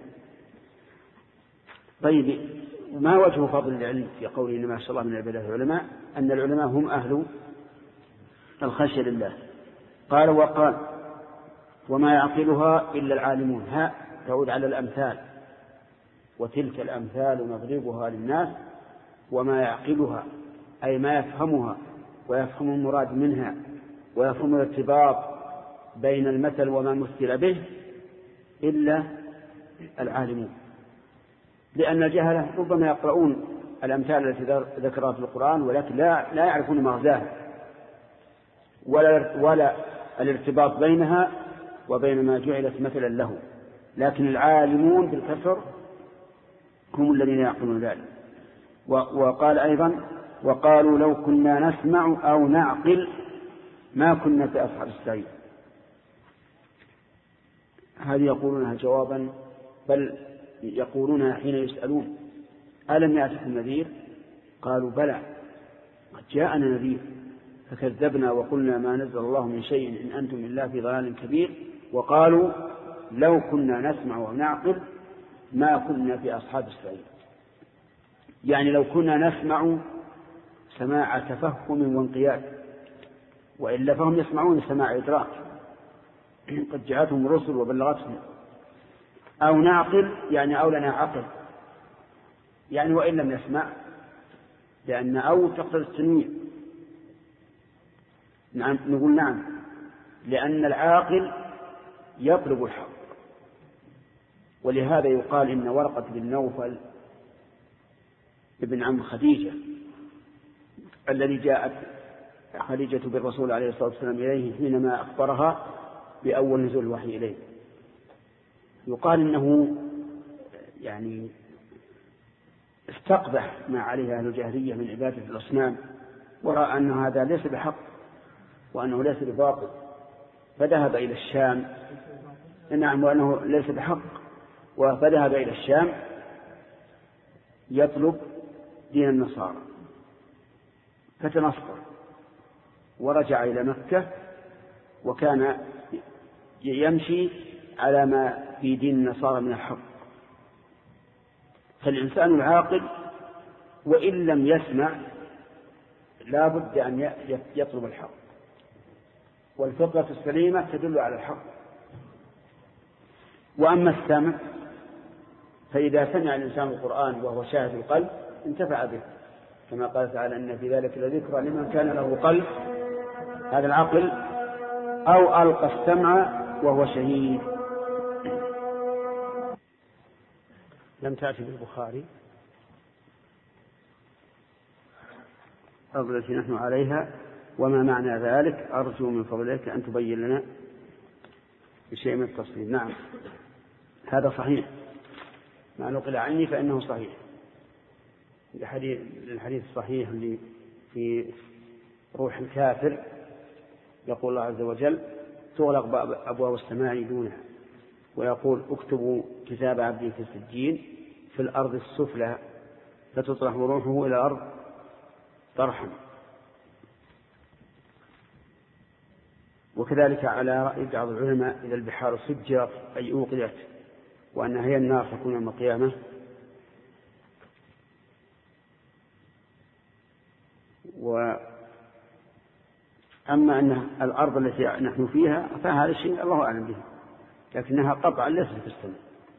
طيب، ما وجه فضل العلم في قوله إنما يخشى الله من عباده العلماء؟ أن العلماء هم أهل الخشية لله. قال وقال وما يعقلها إلا العالمون. ها تعود على الأمثال، وتلك الأمثال نضربها للناس وما يعقلها أي ما يفهمها ويفهم المراد منها ويفهم الارتباط بين المثل وما مثل به إلا العالمون، لأن الجهلة ربما يقرؤون الأمثال التي ذكرها في القرآن ولكن لا, لا يعرفون مغزاها ولا, ولا الارتباط بينها وبين ما جعلت مثلا له، لكن العالمون بالكسر هم الذين يعقلون ذلك. وقال أيضا وقالوا لو كنا نسمع أو نعقل ما كنا في أصحاب السعير. هذه يقولونها جوابا، بل يقولونها حين يسألون ألم يأتكم نذير؟ قالوا بلى قد جاءنا نذير فكذبنا وقلنا ما نزل الله من شيء إن أنتم إلا في ضلال كبير. وقالوا لو كنا نسمع ونعقل ما كنا في أصحاب السعير، يعني لو كنا نسمع سماع تفهم وانقياد، وإلا فهم يسمعون سماع إدراك قد جاءتهم الرسل وبلغتهم، أو نعقل يعني أو لنا عقل، يعني وإن لم نسمع، لأن أو تقتضي التنويع. نعم نقول نعم، لأن العاقل يطلب الحق، ولهذا يقال إن ورقة بن نوفل ابن عم خديجة الذي جاءت خديجة بالرسول عليه الصلاة والسلام إليه حينما أخبرها بأول نزول الوحي إليه، يقال إنه يعني استقبح ما عليه أهل الجاهلية من عبادة الأصنام، ورأى أن هذا ليس بحق وأنه ليس بباطل، فذهب إلى الشام. نعم، وأنه ليس بحق، فذهب إلى الشام يطلب دين النصارى فتنصر، ورجع إلى مكة وكان يمشي على ما في دين النصارى من الحق. فالإنسان العاقل وإن لم يسمع لا بد أن يطلب الحق، والفطرة السليمة تدل على الحق. وأما السمع فإذا سمع الإنسان القرآن وهو شاهد القلب انتفع به، كما قال تعالى إن في ذلك لذكرى لمن كان له قلب، هذا العقل، أو ألقى السمع وهو شهيد. لم تأتي بالبخاري التي نحن عليها، وما معنى ذلك؟ أرجو من فضلك أن تبين لنا بشيء من التفصيل. نعم هذا صحيح، ما نقل عني فإنه صحيح، الحديث الصحيح اللي في روح الكافر يقول الله عز وجل تغلق أبواب السماء دونها، ويقول اكتبوا كتاب عبدي في السجين في الأرض السفلى فتطرح روحه إلى الأرض طرحا. وكذلك على رأي بعض العلماء إذا البحار سجرت أي أوقدت وأنها هي النار تكون يوم القيامة. وأما أن الأرض التي نحن فيها فهذا الشيء الله أعلم به، لكنها قطعا ليست في السماء.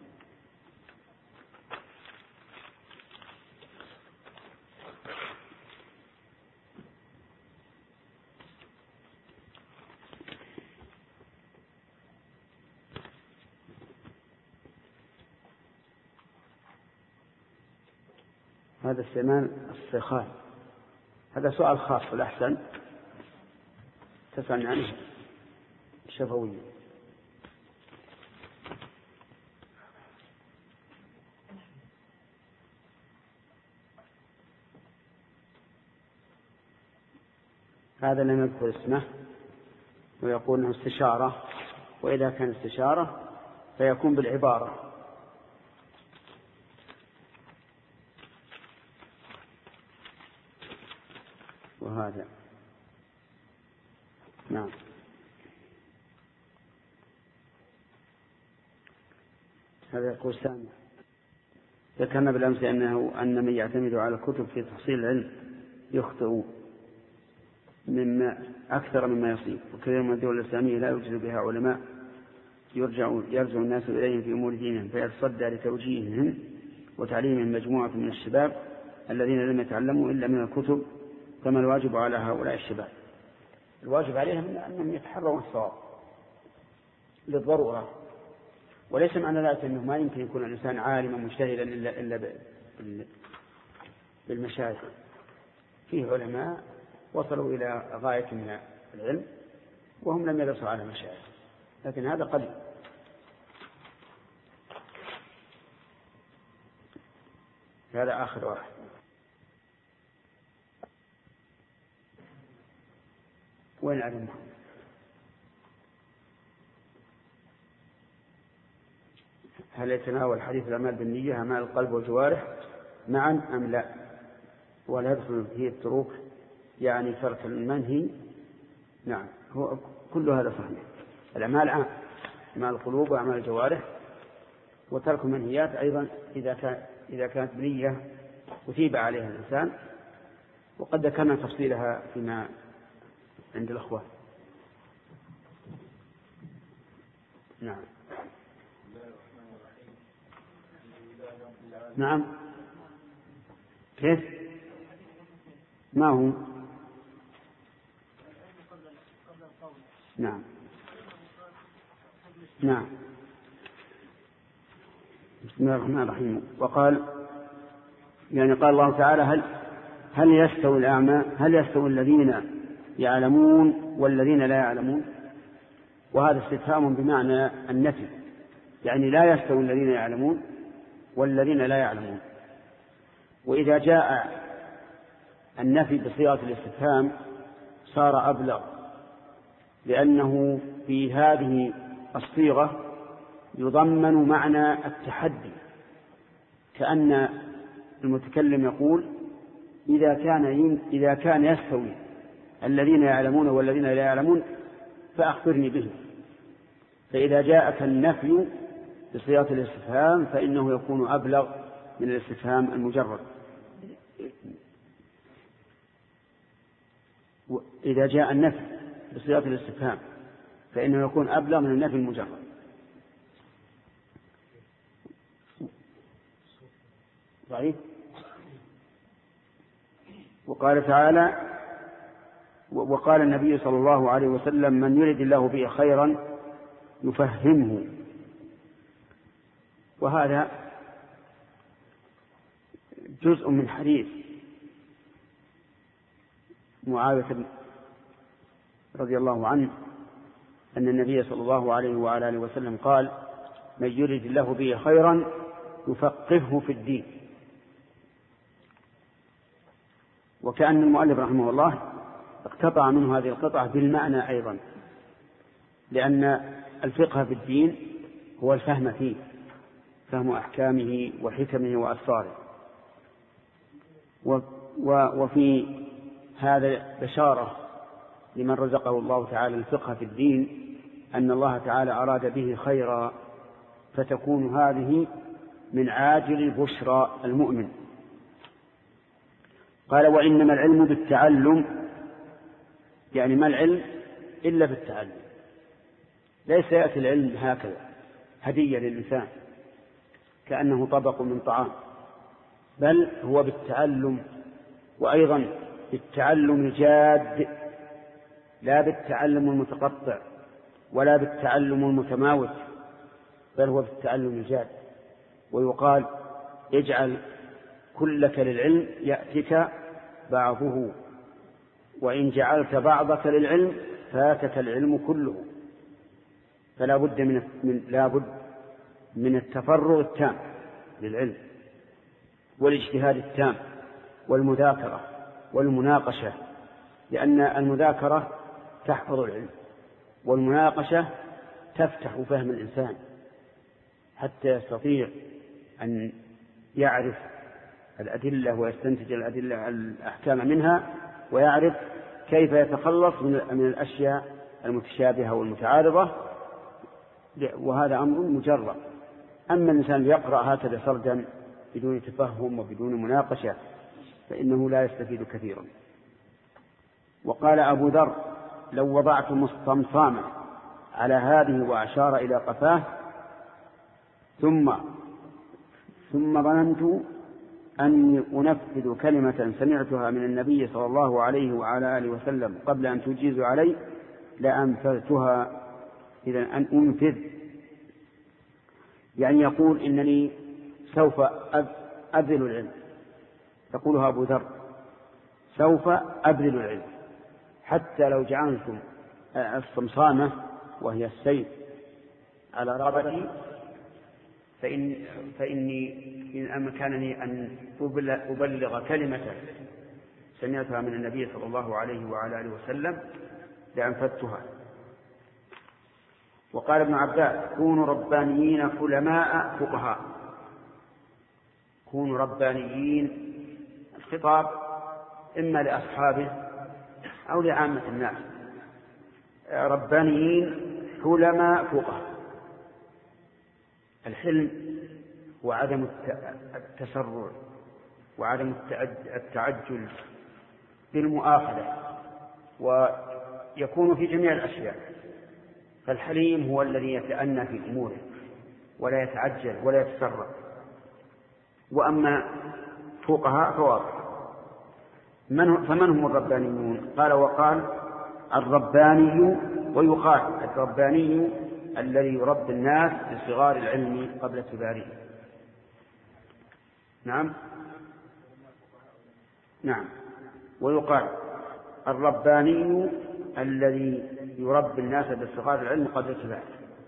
هذا استعمال الصيخان، هذا سؤال خاص الأحسن تسأل عنه شفويا. هذا لم يذكر اسمه ويقول انه استشارة، وإذا كان استشارة فيكون بالعبارة. وهذا نعم. هذا يقول سامع ذكرنا بالأمس أنه أن من يعتمد على الكتب في تحصيل العلم يخطئ، مما أكثر مما يصيب. وكثير من الدول الإسلامية لا يوجد بها علماء يرجع يرجع الناس إليهم في أمور دينهم، فيتصدى لتوجيههم وتعليمهم مجموعة من الشباب الذين لم يتعلموا إلا من الكتب، كما الواجب على هؤلاء الشباب. الواجب عليهم أنهم يتحروا الصواب للضرورة، وليس معنى ذلك أنه ما يمكن يكون الإنسان عالما مجتهدا إلا, إلا بالمشايخ. فيه علماء وصلوا إلى غاية من العلم وهم لم يدرسوا على مشايخ، لكن هذا قليل. هذا آخر واحد. وين علم؟ هل يتناول حديث الأعمال بالنية أعمال القلب والجوارح معا أم لا؟ ولا يدخل فيه التروك يعني ترك المنهي؟ نعم، هو كل هذا صحيح. الأعمال عام، أعمال القلوب وأعمال الجوارح، وترك المنهيات أيضا إذا كان إذا كانت بنية أثيب عليها الإنسان، وقد ذكرنا تفصيلها فيما عند الأخوة. نعم. نعم. كيف؟ ما هو؟ نعم. نعم. بسم الله الرحمن الرحيم. وقال يعني قال الله تعالى هل هل يستوي الأعمى هل يستوي الذين يعلمون والذين لا يعلمون؟ وهذا استفهام بمعنى النفي، يعني لا يستوي الذين يعلمون والذين لا يعلمون. وإذا جاء النفي بصيغة الاستفهام صار أبلغ، لأنه في هذه الصيغة يضمن معنى التحدي، كأن المتكلم يقول إذا كان إذا كان يستوي الذين يعلمون والذين لا يعلمون فأخبرني به. فإذا جاءك النفي بصيغة الاستفهام فإنه يكون أبلغ من الاستفهام المجرد. إذا جاء النفي بصيغة الاستفهام فإنه يكون أبلغ من النفي المجرد. صحيح. وقال تعالى وقال النبي صلى الله عليه وسلم من يرد الله به خيرا يفهمه. وهذا جزء من حديث معاوية رضي الله عنه أن النبي صلى الله عليه وعلى آله وسلم قال من يرد الله به خيرا يفقهه في الدين. وكأن المؤلف رحمه الله اقتطع منه هذه القطعة بالمعنى أيضا، لأن الفقه في الدين هو الفهم فيه، فهم أحكامه وحكمه وأسراره. وفي هذا بشارة لمن رزقه الله تعالى الفقه في الدين أن الله تعالى أراد به خيرا، فتكون هذه من عاجل بشرى المؤمن. قال وإنما العلم بالتعلم، يعني ما العلم إلا بالتعلم، ليس يأتي العلم هكذا هدية للإنسان كأنه طبق من طعام، بل هو بالتعلم، وأيضا بالتعلم الجاد، لا بالتعلم المتقطع ولا بالتعلم المتماوت، بل هو بالتعلم الجاد. ويقال اجعل كلك للعلم يأتك بعضه، وإن جعلت بعضك للعلم فاتك العلم كله. فلا بد من, من لا بد من التفرغ التام للعلم والاجتهاد التام والمذاكرة والمناقشة، لأن المذاكرة تحفظ العلم والمناقشة تفتح فهم الإنسان حتى يستطيع أن يعرف الأدلة ويستنتج الأدلة الأحكام منها، ويعرف كيف يتخلص من الأشياء المتشابهة والمتعارضة، وهذا أمر مجرد. أما الإنسان يقرأ هكذا سردا بدون تفهم وبدون مناقشة فإنه لا يستفيد كثيرا. وقال أبو ذر: لو وضعت مستمصاما على هذه وأشار إلى قفاه ثم ثم ظننت أني أنفذ كلمة سمعتها من النبي صلى الله عليه وعلى آله وسلم قبل أن تجيز علي لأنفذتها. إذن أن أنفذ يعني يقول إنني سوف أبذل العلم، يقولها أبو ذر: سوف أبذل العلم حتى لو جعلتم الصمصامة وهي السيف على رقبتي فإن فإني إن أمكنني أن أبلغ كلمة سمعتها من النبي صلى الله عليه وعلى آله وسلم لأنفذتها. وقال ابن عباس: كونوا ربانيين حلماء فقهاء. كونوا ربانيين، الخطاب إما لأصحابه أو لعامة الناس. ربانيين حلماء فقهاء. الحلم هو عدم التسرع وعدم التعجل بالمؤاخذة، ويكون في جميع الأشياء. فالحليم هو الذي يتأنى في أموره ولا يتعجل ولا يتسرع. وأما فقهاء فواضح. فمن هم الربانيون؟ قال: وقال الرباني، ويقال الرباني الذي يربي الناس بصغار العلم قبل كباره. نعم نعم ويقال الرباني الذي يربي الناس بصغار العلم قبل كباره،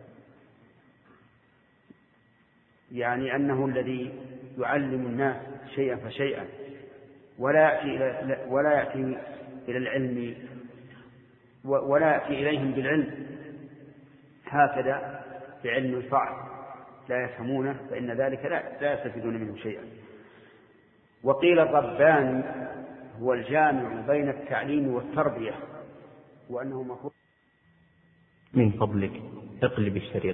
يعني أنه الذي يعلم الناس شيئا فشيئا ولا يأتي ولا يأتي إلى العلم ولا يأتي إليهم بالعلم هكذا بعلم صعب لا يفهمونه، فإن ذلك لا, لا يستفيدون منه شيئا. وقيل الرباني هو الجامع بين التعليم والتربية، وأنه مفروض. من فضلك اقلب الشريط.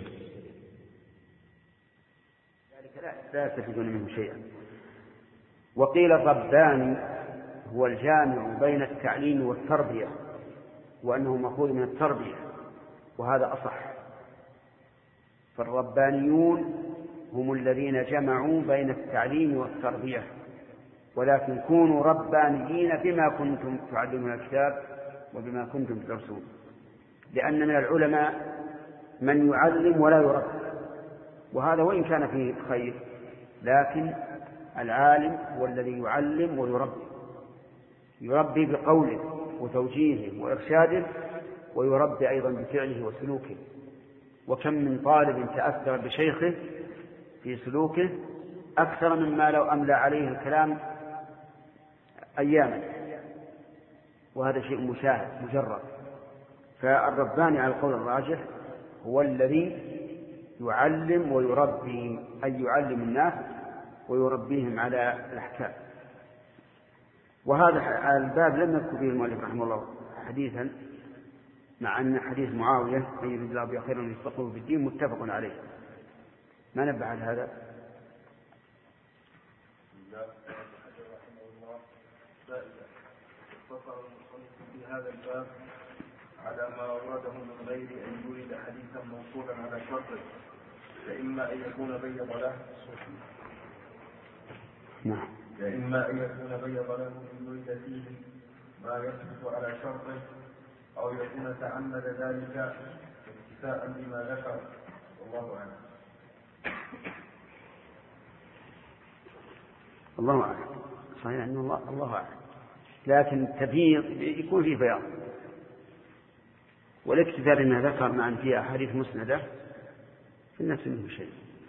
ذلك لا, لا يستفيدون منه شيئا. وقيل الرباني هو الجامع بين التعليم والتربية، وأنه مأخوذ من التربية، وهذا أصح. فالربانيون هم الذين جمعوا بين التعليم والتربية، ولكن كونوا ربانيين بما كنتم تعلمون الكتاب وبما كنتم تدرسون، لأن من العلماء من يعلم ولا يربي، وهذا وإن كان فيه خير، لكن العالم هو الذي يعلم ويربي، يربي بقوله وتوجيهه وإرشاده، ويربي أيضا بفعله وسلوكه. وكم من طالب تأثر بشيخه في سلوكه أكثر مما لو أملى عليه الكلام أياما، وهذا شيء مشاهد مجرد. فالرباني على القول الراجح هو الذي يعلم ويربي، أي يعلم الناس ويربيهم على الأحكام. وهذا الباب لم يذكر فيه المؤلف رحمه الله حديثا، مع أن حديث معاوية من يريد الله به خيرا يفقهه في الدين متفق عليه. ما نبه على هذا؟ اختصر المصنف في هذا الباب على ما أورده من غير أن يريد حديثا موصولا على شرطه، فإما أن يكون بيض له نعم فإما أن يكون بيض له من يريد فيه ما يثبت على شرطه، أو يكون تعمد ذلك اكتفاء بما ذكر، والله أعلم. الله أعلم. صحيح أن الله الله أعلم، لكن التبييض يكون فيه بياض، والاكتفاء بما ذكر مع أن فيها أحاديث مسندة في النفس منه شيء.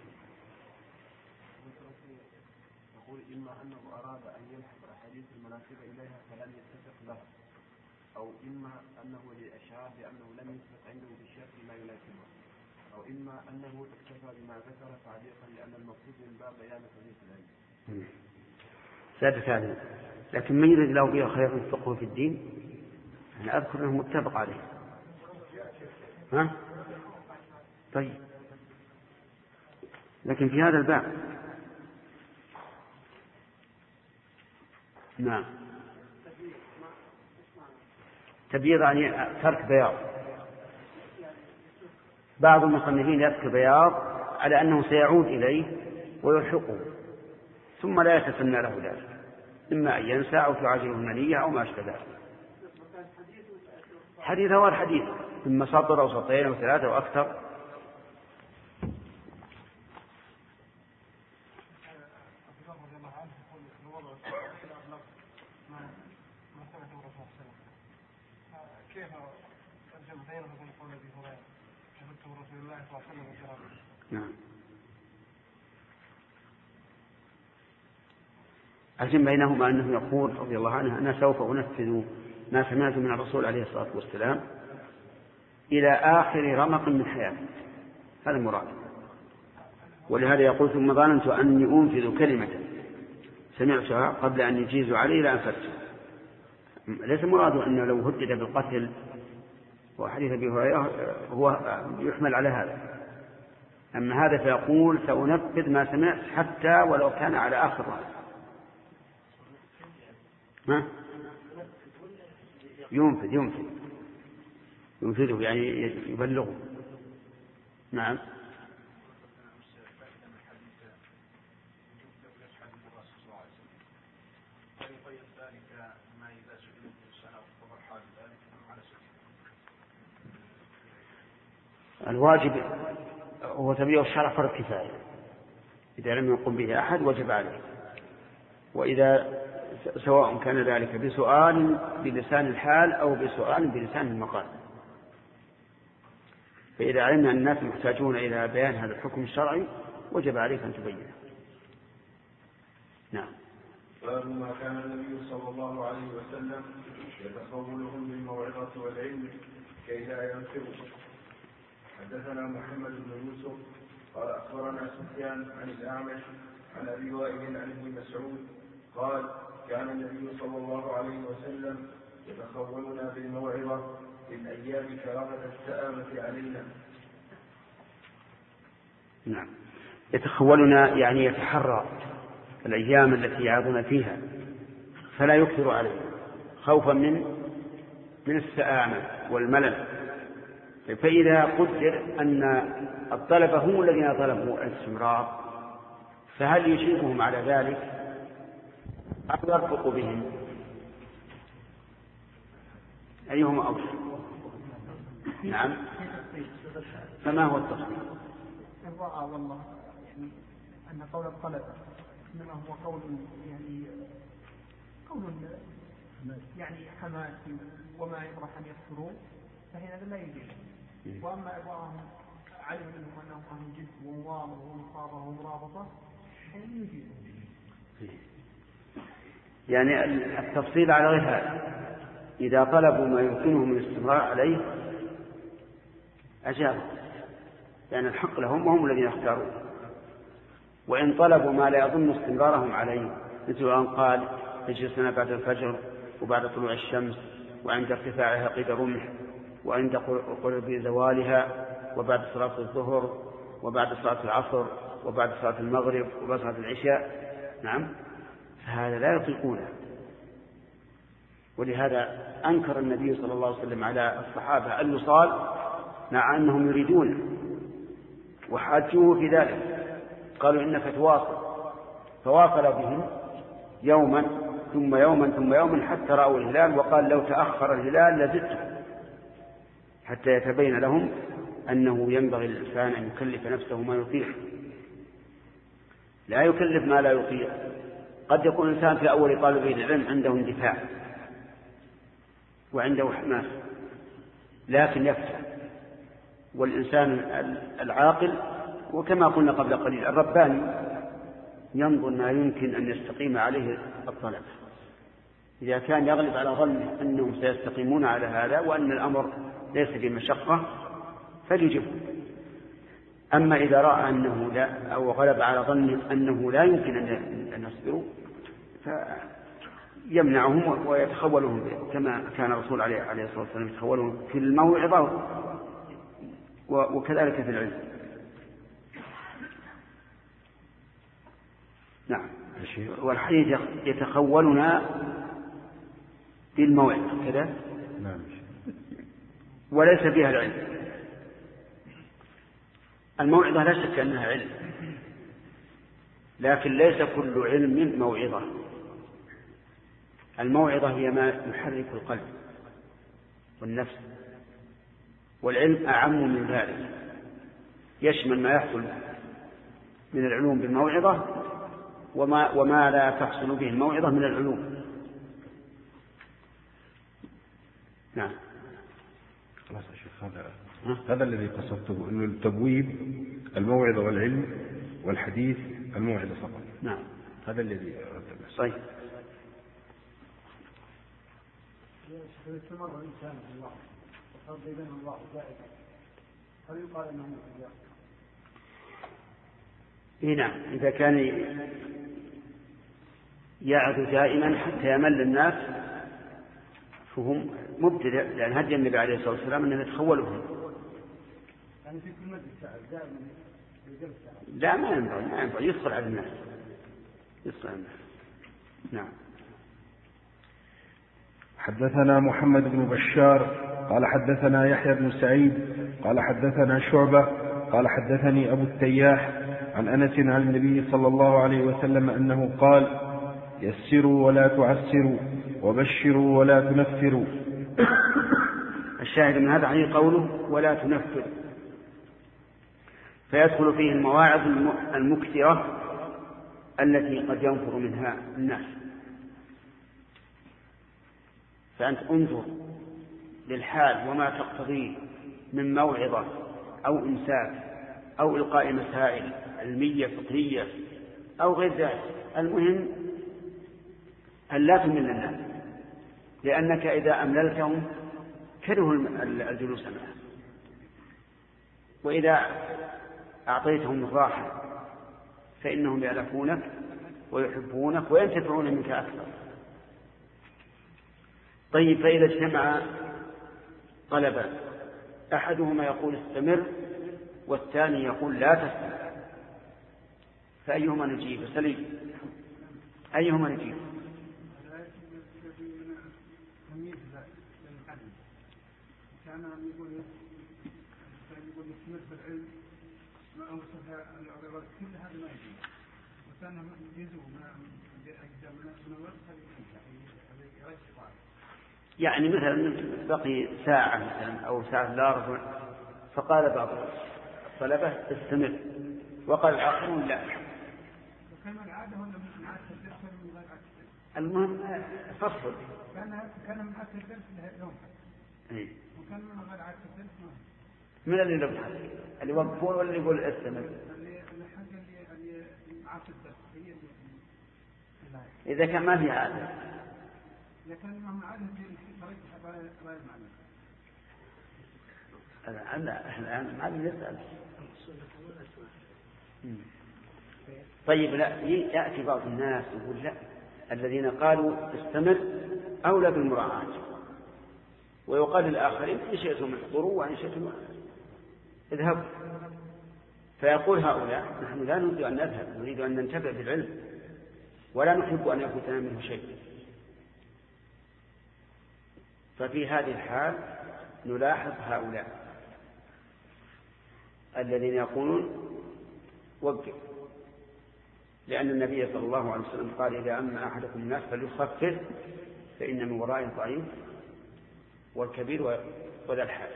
يقول إما أنه أراد أن يلحق الأحاديث المناسبة إليها فلم يتفق لها، أو إما أنه لأشعار بأنه لم يثبت عنده بشيء ما يناسبه، أو إما أنه اكتفى بما ذكر تعليقا لأن المقصود من باب بيان حديث العلم. سادس هذا، لكن من يريد له به خير الفقه في الدين أنا أذكر أنه متفق عليه. ها؟ طيب، لكن في هذا الباب نعم تبييض يعني ترك بياض. بعض المصنفين يذكر بياض على أنه سيعود إليه ويلحقه ثم لا يتسنى له ذلك، إما أن ينسى أو تعجله المنية أو ما أشبه ذلك. حديث هو الحديث، إما سطر أو سطرين أو ثلاثة أو أكثر. كيف الجمع بينه وبين قول ابي هريره شهدت رسول الله صلى الله عليه وسلم وكرامه؟ نعم. الجمع بينهما أنه يقول رضي الله عنه أنا سوف أنفذ ما سمعت من الرسول عليه الصلاة والسلام إلى آخر رمق من حياتي، هذا المراد. ولهذا يقول ثم ظننت أني أنفذ كلمة سمعتها قبل أن يجيز علي لأنفذتها. ليس مراد أنه لو هدد بالقتل، وحديث أبي هريرة هو يحمل على هذا. أما هذا فيقول سأنفذ ما سمعت حتى ولو كان على آخر رمق. ما ينفذ ينفذ ينفذه يعني يبلغه. نعم. الواجب هو تبليغ الشرع فرض كفاية، إذا لم يقم به أحد وجب عليه، وإذا سواء كان ذلك بسؤال بلسان الحال أو بسؤال بلسان المقال. فإذا علمنا أن الناس محتاجون إلى بيان هذا الحكم الشرعي وجب عليك أن تبينه. نعم. باب ما كان النبي صلى الله عليه وسلم يتخولهم بالموعظة والعلم كي لا ينفروا. حدثنا محمد بن يوسف قال أخبرنا سفيان عن الأعمش عن أبي وائل عن ابن مسعود قال كان النبي صلى الله عليه وسلم يتخولنا بالموعظة في الأيام كراهة السآمة علينا. نعم. يتخولنا يعني يتحرى الأيام التي يعظنا فيها فلا يكثر علينا خوفا من من السآمة والملل. فإذا قدر أن الطلبة هم الذين طلبوا الاستمرار فهل يشركهم على ذلك أو يرفق بهم؟ أيهما أوجه؟ نعم. فما هو التصوير؟ الرأى والله يعني أن قول الطلبة إنما هو قول يعني قول يعني حماسي وما يطرح أن يكثروا فهذا لا يجوز. وأما إبراهيم علم منهم أنهم أهل جد ومواظبة ومصابة ومرابطة فهذا يجوز. يعني التفصيل على غير هذا، إذا طلبوا ما يمكنهم الاستمرار عليه أجابوا، لأن الحق لهم وهم الذين اختاروا. وإن طلبوا ما لا يظن استمرارهم عليه مثل أن قال يجلسنا بعد الفجر وبعد طلوع الشمس وعند ارتفاعها قيد رمح وعند قرب زوالها وبعد صلاة الظهر وبعد صلاة العصر وبعد صلاة المغرب وبعد صلاة العشاء، نعم، فهذا لا يطيقونه. ولهذا أنكر النبي صلى الله عليه وسلم على الصحابة الوصال مع أنهم يريدون، وحاجوه في ذلك قالوا إنك تواصل، فواصل بهم يوما ثم يوما ثم يوما حتى رأوا الهلال، وقال لو تأخر الهلال لزدته حتى يتبين لهم أنه ينبغي للإنسان أن يكلف نفسه ما يطيق، لا يكلف ما لا يطيق. قد يكون الإنسان في أول طالب العلم عنده اندفاع وعنده حماس لكن يفتح، والإنسان العاقل وكما قلنا قبل قليل الرباني ينظر ما يمكن أن يستقيم عليه الطلب. إذا كان يغلب على ظنه أنهم سيستقيمون على هذا وأن الأمر ليس بمشقة فليجبه. أما إذا رأى أنه لا أو غلب على ظنه أنه لا يمكن أن يصبروا فيمنعهم ويتخولهم كما كان الرسول عليه الصلاة والسلام يتخولهم في الموعظة وكذلك في العلم. نعم. والحديث يتخولنا بالموعظة كذا. نعم. وليس فيها العلم. الموعظة لا شك أنها علم، لكن ليس كل علم موعظة. الموعظة هي ما يحرك القلب والنفس، والعلم أعم من ذلك، يشمل ما يحصل من العلوم بالموعظة وما, وما لا تحصل به الموعظة من العلوم. نعم. خلاص يا شيخ، هذا هذا الذي قصدته، أن التبويب الموعظة والعلم، والحديث الموعظة فقط. نعم، هذا الذي أردت. صحيح. إذا استمر الإنسان في الله وصار بينه الله دائما، هل يقال أنه مبتدع؟ إيه نعم، إذا كان يعد دائما حتى يمل الناس فهم مبتدع، لأن هدي النبي عليه الصلاة والسلام أنه يتخولهم. يعني في كل مجلس دائما يجلس. لا، ما ينبغي ما ينبغي يصل على الناس، يصل على الناس. نعم. حدثنا محمد بن بشار قال حدثنا يحيى بن سعيد قال حدثنا شعبة قال حدثني أبو التياح عن أنس عن النبي صلى الله عليه وسلم أنه قال: يسروا ولا تعسروا وبشروا ولا تنفروا. الشاهد من هذا عليه قوله ولا تنفر، فيدخل فيه المواعظ المكثرة التي قد ينفر منها الناس. فأنت انظر للحال وما تقتضيه من موعظة أو إمساك أو إلقاء مسائل علمية فقهية أو غير ذلك. المهم أن لا تمل الناس، لأنك إذا أمللتهم كرهوا الجلوس معه، وإذا أعطيتهم الراحة فإنهم يألفونك ويحبونك وينتفعون منك أكثر. طيب، فإذا اجتمع طلبا أحدهما يقول استمر والثاني يقول لا تستمر، فأيهما نجيب؟ سليم، أيهما نجيب؟ كان يقول يقول يستمر في العلم ما أوصفها العبارات كل هذا ما يجوز، وكان يجوز أجزاء من الوقت هذه. يعني مثلا بقي ساعة مثلا أو ساعة لا ربع، فقال بعض الطلبة استمر وقال الآخرون لا. وكان العادة ولا من عادة الدرس ولا من غير عادة الدرس؟ المهم فصل. كان كان من عادة الدرس يوم إيه. وكان من غير عادة الدرس ما. من اللي يبحث؟ اللي يوقفون ولا اللي يقول استمر؟ اللي الحاجة اللي اللي عادة الدرس هي اللي. إذا كان ما في عادة. لكن من عادة طريقة غير معلومة. لا، الآن ما بنسأل. طيب، لا يأتي بعض الناس يقول لا، الذين قالوا استمر أولى بالمراعاة، ويقال للآخرين إن شئتم احضروا وإن شئتم اذهبوا. فيقول هؤلاء نحن لا نريد أن نذهب، نريد أن ننتفع بالعلم ولا نحب أن يفوتنا منه شيء. ففي هذه الحال نلاحظ هؤلاء الذين يقولون وقف، لأن النبي صلى الله عليه وسلم قال: إذا أما أحدكم الناس فليخفف فإن من وراء الضعيف والكبير وذا الحال.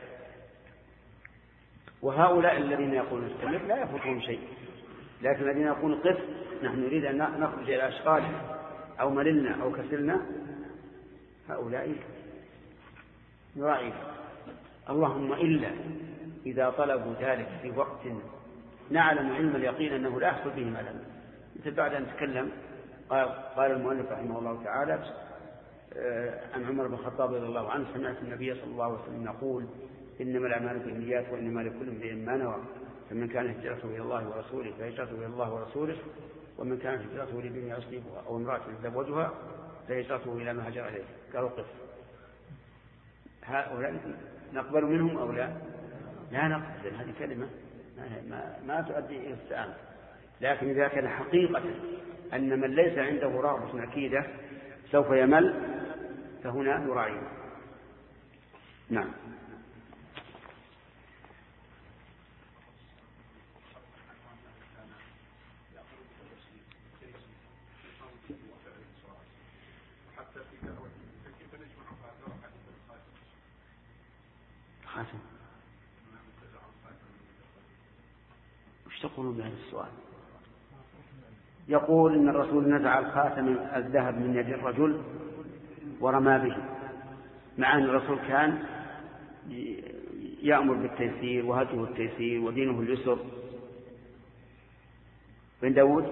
وهؤلاء الذين يقولون استمر لا يفوتهم شيء، لكن الذين يقولون قف نحن نريد أن نخرج إلى أشغالنا أو مللنا أو كسلنا، هؤلاء نراعي. اللهم إلا إذا طلبوا ذلك في وقت نعلم علم اليقين أنه لا يحصل به ملل، مثل بعد أن تكلم قال, قال المؤلف رحمه الله تعالى عن عمر بن الخطاب رضي الله عنه: سمعت النبي صلى الله عليه وسلم يقول: إنما الأعمال بالنيات وإنما لكل امرئ ما نوى، فمن كان هجرته إلى الله ورسوله فهجرته إلى الله ورسوله، ومن كان هجرته لدنيا يصيبها أو امرأة يتزوجها فهجرته إلى ما هاجر إليه. قالوا قف. هؤلاء نقبل منهم أو لا؟ لا نقبل، لأن هذه كلمة ما, ما تؤدي إلى السلام. لكن إذا كان حقيقة أن من ليس عنده رغبة أكيدة سوف يمل فهنا نراعيه. نعم. خاتم وش تقولون بهذا السؤال؟ يقول إن الرسول نزع الخاتم الذهب من يد الرجل ورمى به، مع أن الرسول كان يأمر بالتيسير وهديه التيسير ودينه اليسر. بن داود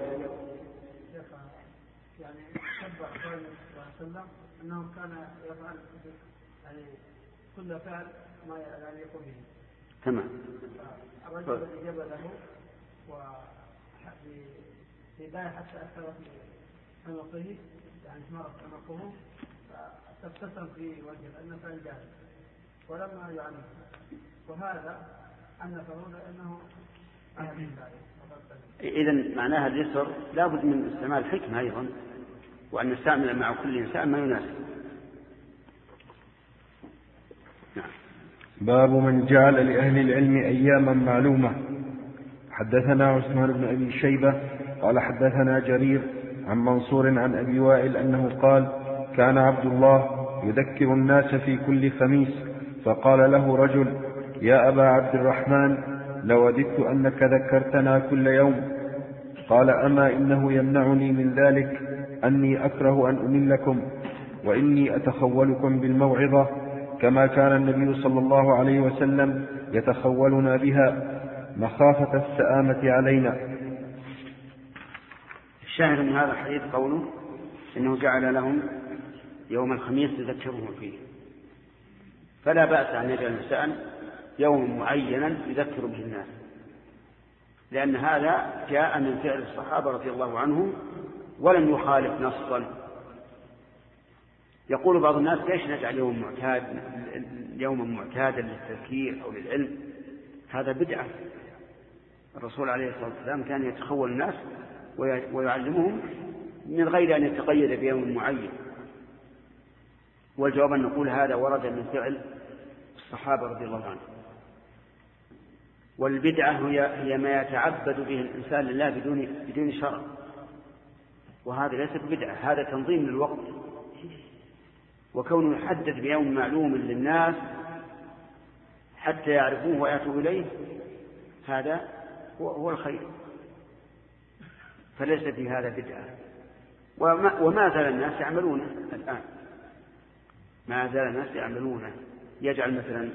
يعني شبه صلى الله عليه وسلم أنه كان يفعل يعني كل فعل ما يليق به. تمام. الرجل الذي جاب له وبداية حتى أثرت عنقه يعني مرض عنقه فابتسم في وجه لأنه كان جاهل ولما يعني وهذا أنفه لأنه إذن معناها اليسر لا بد من استعمال الحكمة أيضا، وأن نستعمل مع كل إنسان ما يناسب. نعم. باب من جعل لأهل العلم أياما معلومة. حدثنا عثمان بن أبي شيبة قال حدثنا جرير عن منصور عن أبي وائل أنه قال كان عبد الله يذكر الناس في كل خميس، فقال له رجل يا أبا عبد الرحمن لوددت أنك ذكرتنا كل يوم. قال أما إنه يمنعني من ذلك أني أكره أن أملكم وإني أتخولكم بالموعظة كما كان النبي صلى الله عليه وسلم يتخولنا بها مخافة السآمة علينا. الشاهد من هذا الحديث قوله إنه جعل لهم يوم الخميس يذكرهم فيه، فلا بأس أن يجعل الإنسان يوم معينا يذكر به الناس، لأن هذا جاء من فعل الصحابة رضي الله عنهم ولم يخالف نصا. يقول بعض الناس ليش نجعل يوم معتاد يوما معتادا للتذكير أو للعلم؟ هذا بدعة. الرسول عليه الصلاة والسلام كان يتخول الناس ويعلمهم من غير أن يتقيد بيوم معين. والجواب أن نقول هذا ورد من فعل الصحابة رضي الله عنهم. والبدعة هي ما يتعبد به الإنسان لله بدون بدون شرع، وهذا ليس بدعة، هذا تنظيم للوقت. وكونه يحدد بيوم معلوم للناس حتى يعرفوه ويأتوا إليه هذا هو الخير، فليس في هذا بدعة. وما, وما زال الناس يعملونه الآن، ما زال الناس يعملونه، يجعل مثلا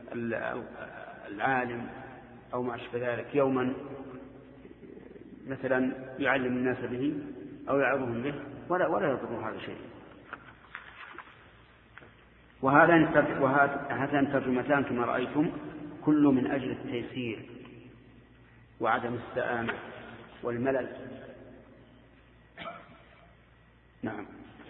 العالم أو ما أشبه ذلك يوما مثلا يعلم الناس به أو يعظهم به ولا ولا يضر هذا شيء. وهذان ترجمتان كما رأيتم كل من أجل التيسير وعدم السآمة والملل. نعم.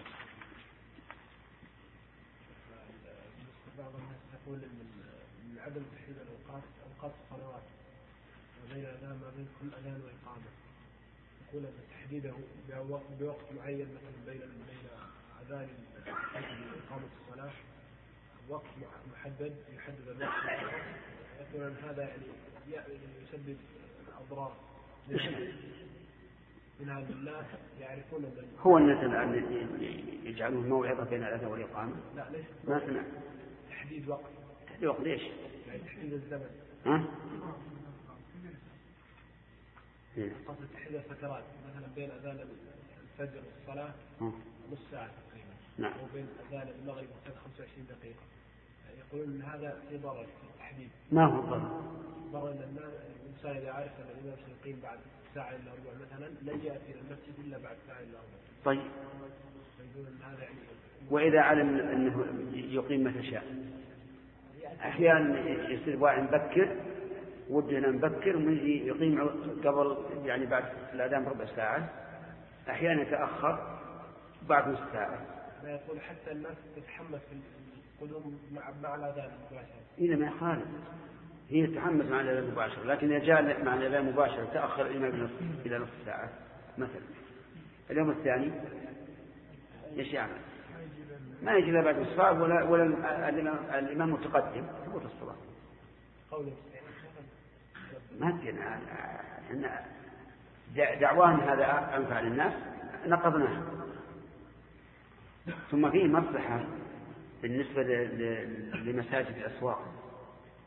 بعض الناس يقول من عدم تحديد الأوقات أوقات الصلوات وبين أذان ما بين كل أذان وإقامة، يقول أن تحديده بوقت معين مثلا بين بين أذان وإقامة الصلاة وقت محدد يحدد الوقت، يقول أن هذا يعني يسبب أضرار من هذا الله يعرفون أن هو الناس الآن يجعلون الموعظة بين الأذان والإقامة. لا ليش ما سمع تحديد وقت. تحديد وقت ليش؟ يعني تحديد الزمن. ها؟ قصد تحديد الفترات مثلا بين أذان الفجر والصلاة نص ساعة تقريبا. نعم. وبين أذان المغرب خمسة وعشرين دقيقة. يقولون أن هذا في ضرر في التحديد. ما هو ضرر؟ ضرر أن الإنسان إذا عارف أن الإمام سيقيم بعد ساعة إلا ربع مثلا لن يأتي إلى المسجد إلا بعد ساعة إلا ربع. طيب. يقولون أن هذا يعني وإذا علم أنه يقيم متى شاء، أحيانا يصير واعي مبكر ودنا مبكر ويجي يقيم قبل يعني بعد الأذان بربع ساعة، أحيانا يتأخر بعد نصف ساعة. ما يقول حتى الناس تتحمس في القدوم مع مع الأذان مباشرة. إذا ما يخالف، هي تتحمس مع الأذان مباشرة، لكن إذا جاء مع الأذان مباشرة تأخر الإمام إلى نصف ساعة مثلا، اليوم الثاني ايش يعمل؟ ما يجي لا بعد الصلاة ولا ولا الإمام متقدم تفوت الصلاة. قوله ما تدري احنا دعوان هذا أنفع للناس نقضناها. ثم فيه مصلحة بالنسبة لمساجد الأسواق،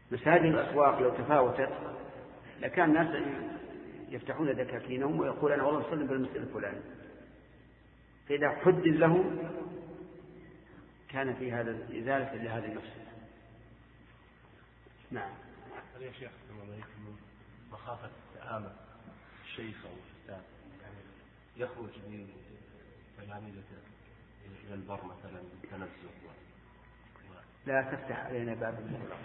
مساجد الأسواق لو تفاوتت لكان الناس يفتحون دكاكينهم ويقول أنا والله أصلي بالمسجد الفلاني، فإذا حدد له كان في هذا إزالة لهذه المفسدة. نعم. هل يا شيخ مخافة تآمل الشيخ أو الأستاذ يعني يخرج بتلاميذه إلى البر مثلا بالتنزه؟ لا تفتح علينا باب المغلق.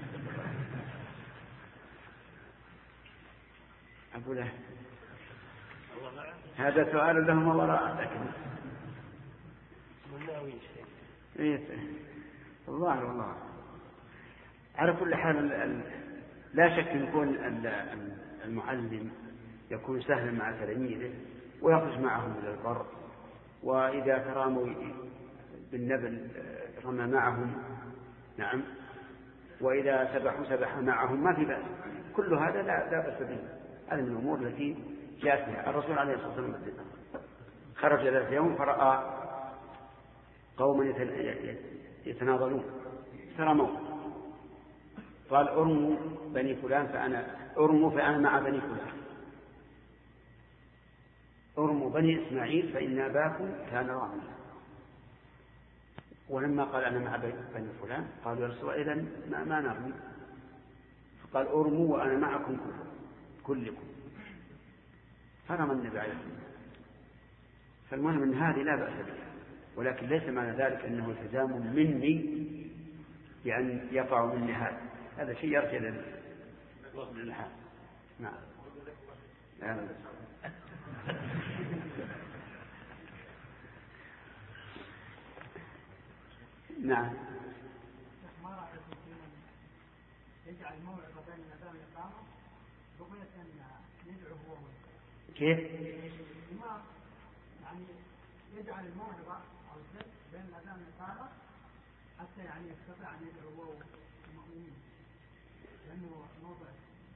أقول له هذا سؤال لهم وراء لكن إيه الله والله. على كل حال لا شك يكون المعلم يكون سهلا مع تلاميذه ويخرج معهم إلى البر، وإذا تراموا بالنبل رمى معهم، نعم، وإذا سبحوا سبح معهم، ما في بأس. كل هذا لا لا بأس به. هذه من الأمور التي جاءت بها الرسول عليه الصلاة والسلام. خرج ذات يوم فرأى قوما يتناظرون فرموا، قال ارموا بني فلان فأنا ارموا فأنا مع بني فلان، ارموا بني إسماعيل فإن أباكم كان راميا. ولما قال أنا مع بني فلان قالوا يا رسول الله إذن ما, ما نرمي، فقال ارموا وأنا معكم كلكم، فرمى النبي عليه الصلاة والسلام. فالمهم من هذه لا بأس بها، ولكن ليس معنى ذلك أنه التزام مني بأن يقع مني هذا، هذا شيء يرجع للحال. نعم. نعم. ما رأيكم في من يجعل موعظة بين الأذان والإقامة بغية أن يدعو هو؟ كيف؟ ما يعني يجعل الموعظة أو الذكر بين الأذان والإقامة حتى يعني يستطيع أن يدعو هو المؤمنين، لأنه موضع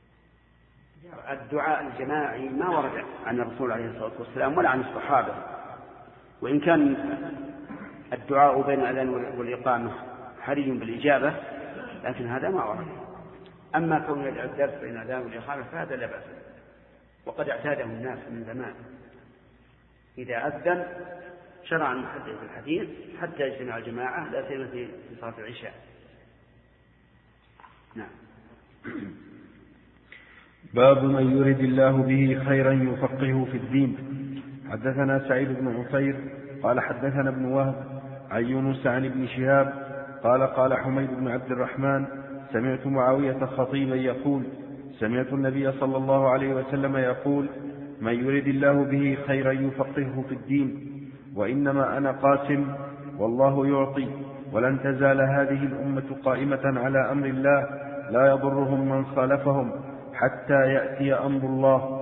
الدعاء الجماعي ما ورد عن الرسول عليه الصلاة والسلام ولا عن الصحابة، وإن كان الدعاء بين الأذان والإقامة حري بالإجابة لكن هذا ما ورد. أما كون يدعو الدرس بين الأذان والإقامة فهذا لا بأس، وقد اعتاده الناس من زمان إذا أذن شرع المحدث في الحديث حتى يجتمع الجماعة لا سيما في صلاة العشاء. نعم. باب من يرد الله به خيرا يفقهه في الدين. حدثنا سعيد بن عفير قال حدثنا ابن وهب عن يونس عن ابن شهاب قال قال حميد بن عبد الرحمن سمعت معاوية خطيبا يقول سمعت النبي صلى الله عليه وسلم يقول من يرد الله به خيرا يفقهه في الدين وإنما أنا قاسم والله يعطي ولن تزال هذه الأمة قائمة على أمر الله لا يضرهم من خالفهم حتى يأتي أمر الله.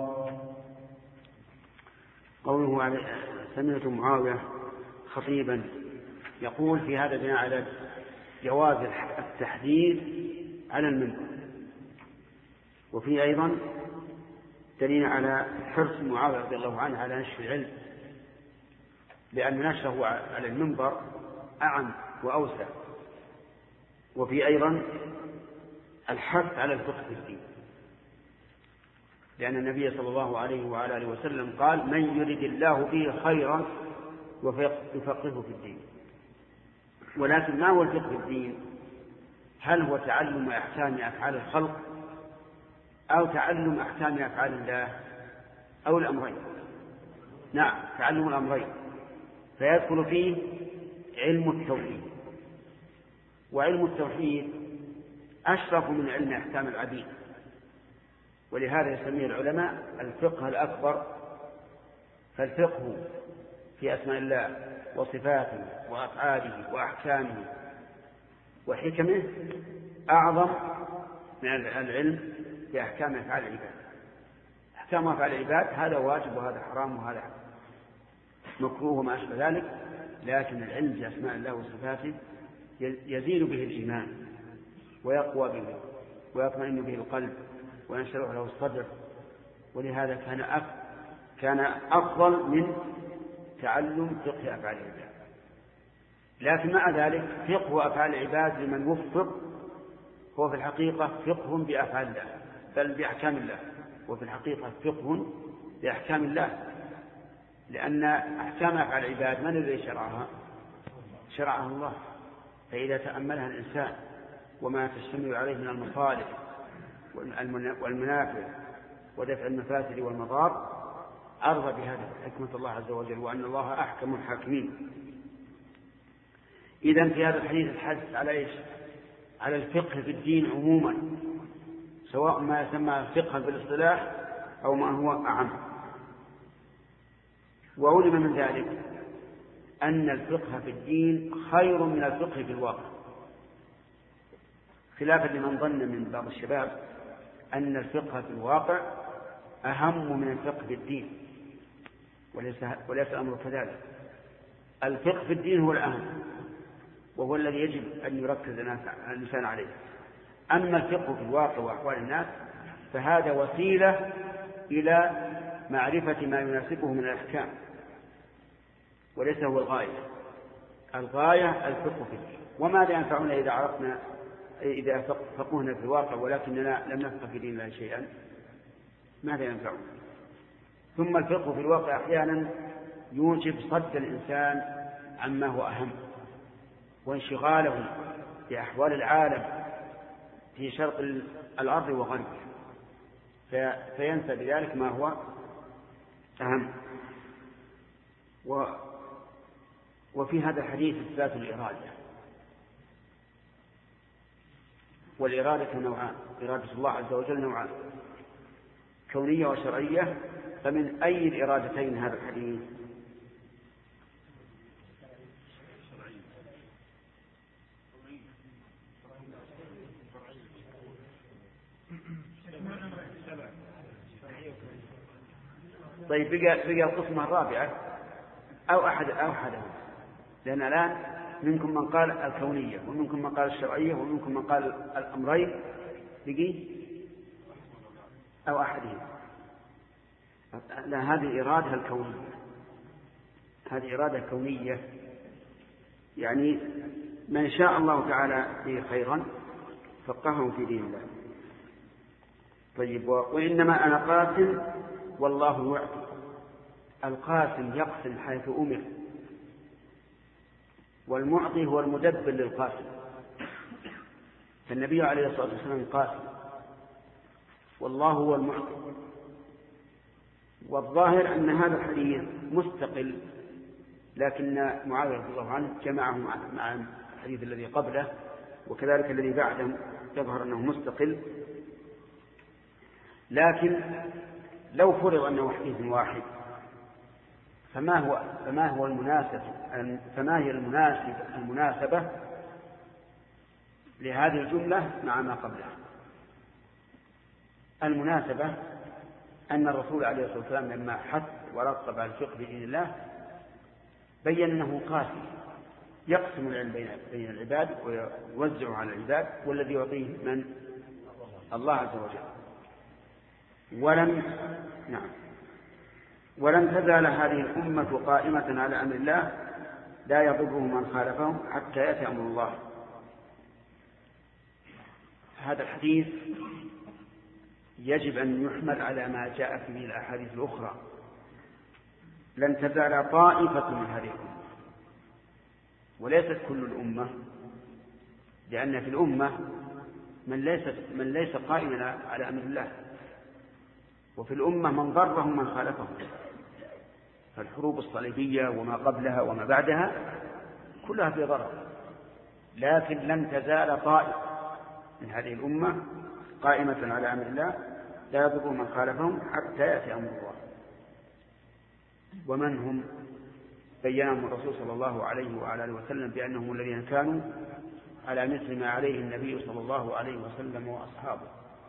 قوله سمعت معاوية خطيبا يقول في هذا بناء على جواز التحديث على المنبر، وفي أيضا دليل على حرص معاوية رضي الله عنه على نشر العلم، لأن نشره على المنبر أعم وأوسع، وفي أيضا الحث على الفقه في الدين، لأن النبي صلى الله عليه وعلى آله وسلم قال من يرد الله به خيرا يفقهه في الدين. ولكن ما هو الفقه في الدين؟ هل هو تعلم أحكام أفعال الخلق أو تعلم أحكام أفعال الله أو الأمرين؟ نعم، تعلم الأمرين، فيدخل فيه علم التوحيد، وعلم التوحيد أشرف من علم أحكام العبيد، ولهذا يسميه العلماء الفقه الأكبر. فالفقه في أسماء الله وصفاته وأفعاله وأحكامه وحكمه أعظم من العلم في أحكام أفعال العباد. أحكام أفعال العباد هذا واجب وهذا حرام وهذا مكروه وما أشبه ذلك، لكن العلم في أسماء الله وصفاته يزيد به الإيمان ويقوى به ويطمئن به القلب وينشرح له الصدر، ولهذا كان أف... كان أفضل من تعلم فقه أفعال العباد. لكن مع ذلك فقه أفعال العباد لمن وفق هو في الحقيقة فقه بأفعال الله بل بأحكام الله، وفي الحقيقة فقه بأحكام الله، لأن أحكام أفعال العباد من الذي شرعها؟ شرعها الله. فإذا تأملها الإنسان وما تشتمل عليه من المصالح والمنافع ودفع المفاسد والمضار أرضى بهذا حكمة الله عز وجل، وأن الله أحكم الحاكمين. إذن في هذا الحديث الحث على إيش؟ على الفقه في الدين عموما، سواء ما يسمى فقها بالاصطلاح أو ما هو أعم. وعلم من ذلك أن الفقه في الدين خير من الفقه في الواقع، خلافا لمن ظن من بعض الشباب أن الفقه في الواقع أهم من الفقه في الدين، وليس وليس الأمر كذلك. الفقه في الدين هو الأهم، وهو الذي يجب أن يركز الإنسان عليه. أما الفقه في الواقع وأحوال الناس فهذا وسيلة إلى معرفة ما يناسبه من الأحكام، وليس هو الغاية. الغاية الفقه في الدين. وماذا ينفعنا إذا عرفنا إذا فقهنا في الواقع ولكننا لم نفقه في دين الله شيئا؟ ماذا ينفعنا؟ ثم الفقه في الواقع أحيانا يوجب صد الإنسان عما هو أهم، وانشغاله بأحوال العالم في شرق الأرض وغربه، فينسى بذلك ما هو أهم. و وفي هذا الحديث إثبات الإرادة، والإرادة نوعان، إرادة الله عز وجل نوعان، كونية وشرعية. فمن أي الإرادتين هذا الحديث؟ طيب بقى, بقى القسمة الرابعة أو أحد أو أحدهم، لأن الآن منكم من قال الكونية ومنكم من قال الشرعية ومنكم من قال الأمرين، بقي أو أحدهم. لا، هذه إرادة الكونية، هذه إرادة كونية، يعني من شاء الله تعالى به خيرا فقهه في دين الله. طيب، وإنما أنا قاسم والله يعطي. القاسم يقسم حيث أمر، والمعطي هو المدبر للقاسم. فالنبي عليه الصلاة والسلام قاسم، والله هو المعطي. والظاهر أن هذا الحديث مستقل، لكن معاوية رضي الله عنه جمعه مع الحديث الذي قبله وكذلك الذي بعده، يظهر أنه مستقل. لكن لو فرض أنه حديث واحد فما هو فما هو المناسب فما هي المناسب المناسبة لهذه الجملة مع ما قبلها؟ المناسبة أن الرسول عليه الصلاة والسلام لما حث ورغب على الفقه في دين الله بين أنه قاسم يقسم العلم بين العباد ويوزعه على العباد، والذي يعطيه من؟ الله عز وجل. ولم نعم ولن تزال هذه الأمة قائمة على أمر الله لا يضره من خالفهم حتى يأتي أمر الله. هذا الحديث يجب أن يحمل على ما جاء فيه الأحاديث الأخرى. لن تزال طائفة من هذه الأمة، وليست كل الأمة، لأن في الأمة من ليس من ليس قائما على أمر الله، وفي الأمة من ضرهم من خالفهم. فالحروب الصليبية وما قبلها وما بعدها كلها في ضرر، لكن لن تزال طائفة من هذه الأمة قائمة على أمر الله لا يضر من خالفهم حتى يأتي أمر الله. ومن هم؟ بينهم الرسول صلى الله عليه وعلى آله وسلم بأنهم الذين كانوا على مثل ما عليه النبي صلى الله عليه وسلم وأصحابه.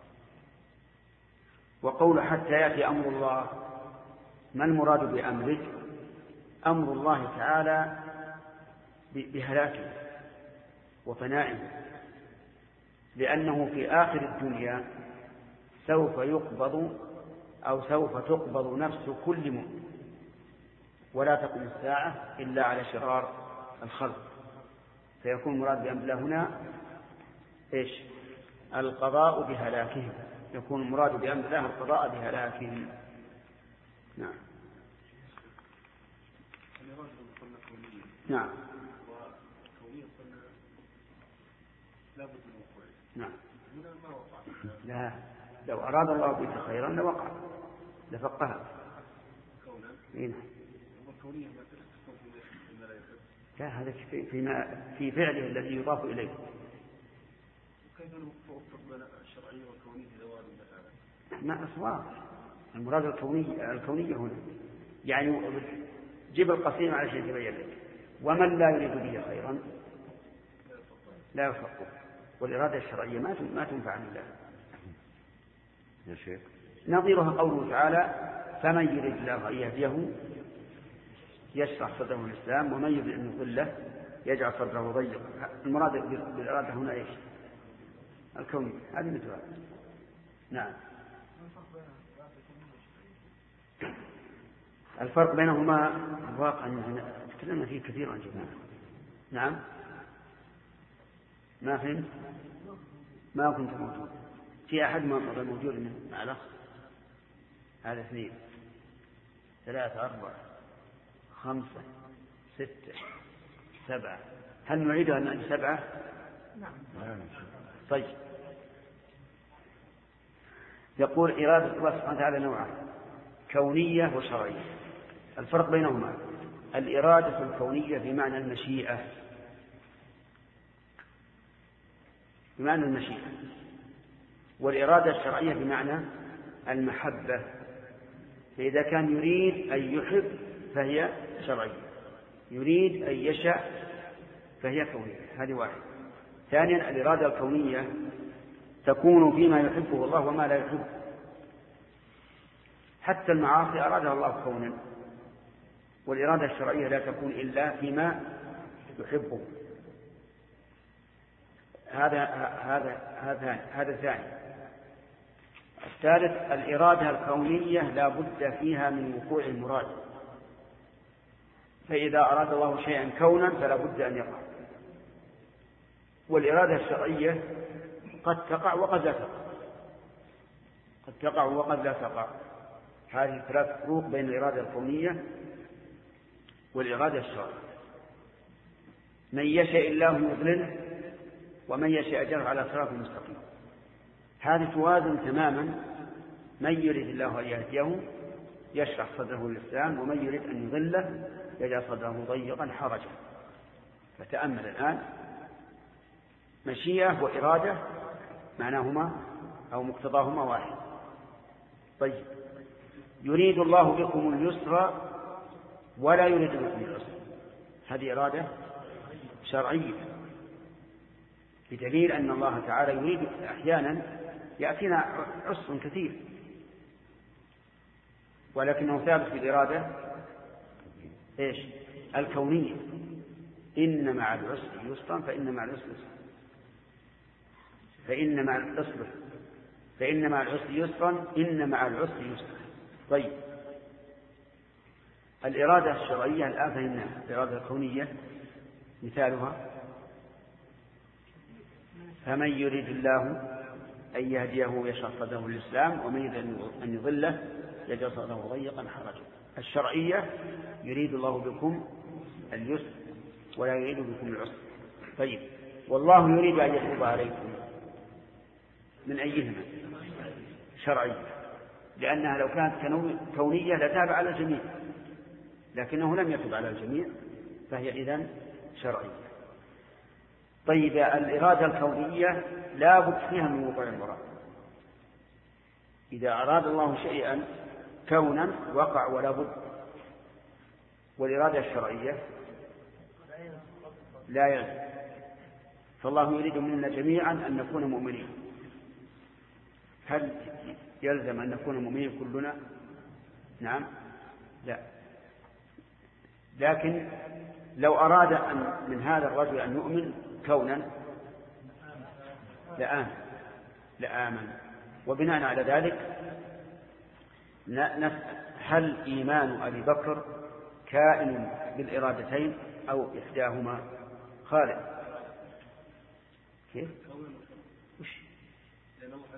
وقول حتى يأتي أمر الله، ما المراد بأمره؟ أمر الله تعالى بهلاكه وفنائه، لأنه في آخر الدنيا سوف يقبض أو سوف تقبض نفس كل مؤمن، ولا تقوم الساعة إلا على شرار الخلق. فيكون مراد بأمر الله هنا إيش؟ القضاء بهلاكهم، يكون المراد بأمر الله القضاء بهلاكهم. نعم نعم نعم لا، لو أراد الله بك خيرا لوقع لفقها. لا، هذا فيما في فعله الذي يضاف إليه. كيف نوفق بين الشرعية والكونية لوارد ما أصوات المراد الكونية الكونية هنا، يعني جيب القسيم على شيء تبين لك. ومن لا يريد به خيرا لا يفقه، والإرادة الشرعية ما ما تنفع عن الله يا شيخ. نظيرها قوله تعالى: فمن يريد الله أن يهديه يشرح صدره الإسلام ومن يريد أن يضله يجعل صدره ضيقا. المراد بالإرادة هنا إيش؟ الكونية، هذه مثلها. نعم. الفرق بينهما الواقع تكلمنا فيه كثيرا جدا. نعم ما فهمت؟ ما كنت موجود في أحد ما موجود من مع الأخ؟ هذا اثنين ثلاثة أربعة خمسة ستة سبعة. هل نعيدها أن سبعة؟ نعم. طيب، يقول إرادة الله سبحانه وتعالى نوعان: كونية وشرعية. الفرق بينهما الإرادة الكونية بمعنى المشيئة، بمعنى المشيئة، والإرادة الشرعية بمعنى المحبة. فإذا كان يريد أن يحب فهي شرعية، يريد أن يشاء فهي كونية. هذه واحد. ثانيا الإرادة الكونية تكون فيما يحبه الله وما لا يحب. حتى المعاصي أرادها الله كونا، والإرادة الشرعية لا تكون إلا فيما يحبه. هذا هذا هذا هذا ثاني. الثالث الإرادة الكونية لا بد فيها من وقوع المراد، فإذا أراد الله شيئا كونا فلا بد أن يقع. والإرادة الشرعية قد تقع وقد لا تقع، قد تقع وقد لا تقع. هذه ثلاث فروق بين الإرادة الكونية والإرادة الشرعية. من يشاء الله يضلله ومن يشاء يجعله على صراط مستقيم. هذه توازن تماما. من يريد الله أن يهديه يشرح صدره للإسلام، ومن يريد أن يضله يجعل صدره ضيقا حرجا. فتأمل الآن، مشيئة وإرادة معناهما أو مقتضاهما واحد. طيب، يريد الله بكم اليسر ولا يريد بكم العسر، هذه إرادة شرعية، بدليل أن الله تعالى يريد أحيانا يأتينا عسر كثير، ولكنه ثابت في الإرادة إيش؟ الكونية. إن مع العسر يسرا فإن مع العسر يسرا فإن مع العسر فإن مع العسر يسرا إن مع العسر يسرا. طيب، الإرادة الشرعية الآن فهمناها. الإرادة الكونية مثالها: فمن يريد الله أن يهديه يشرح صدره للإسلام ومن يريد أن يضله يجعل صدره ضيقا حرجا. الشرعية: يريد الله بكم اليسر ولا يريد بكم العسر. طيب، والله يريد أن يتوب عليكم، من أيهما؟ شرعية، لأنها لو كانت كونية لتاب على الجميع، لكنه لم يتب على الجميع فهي إذن شرعية. طيب، الإرادة الكونية لا بد فيها من وقوع المراد. إذا أراد الله شيئا كونا وقع ولا بد. والإرادة الشرعية لا يلزم. فالله يريد منا جميعا أن نكون مؤمنين. هل يلزم أن نكون مؤمنين كلنا؟ نعم، لا. لكن لو أراد أن من هذا الرجل أن يؤمن كونا لآمن لآمن وبناء على ذلك نسأل: هل إيمان أبي بكر كائن بالإرادتين أو إحداهما خالد؟ كيف؟ وش؟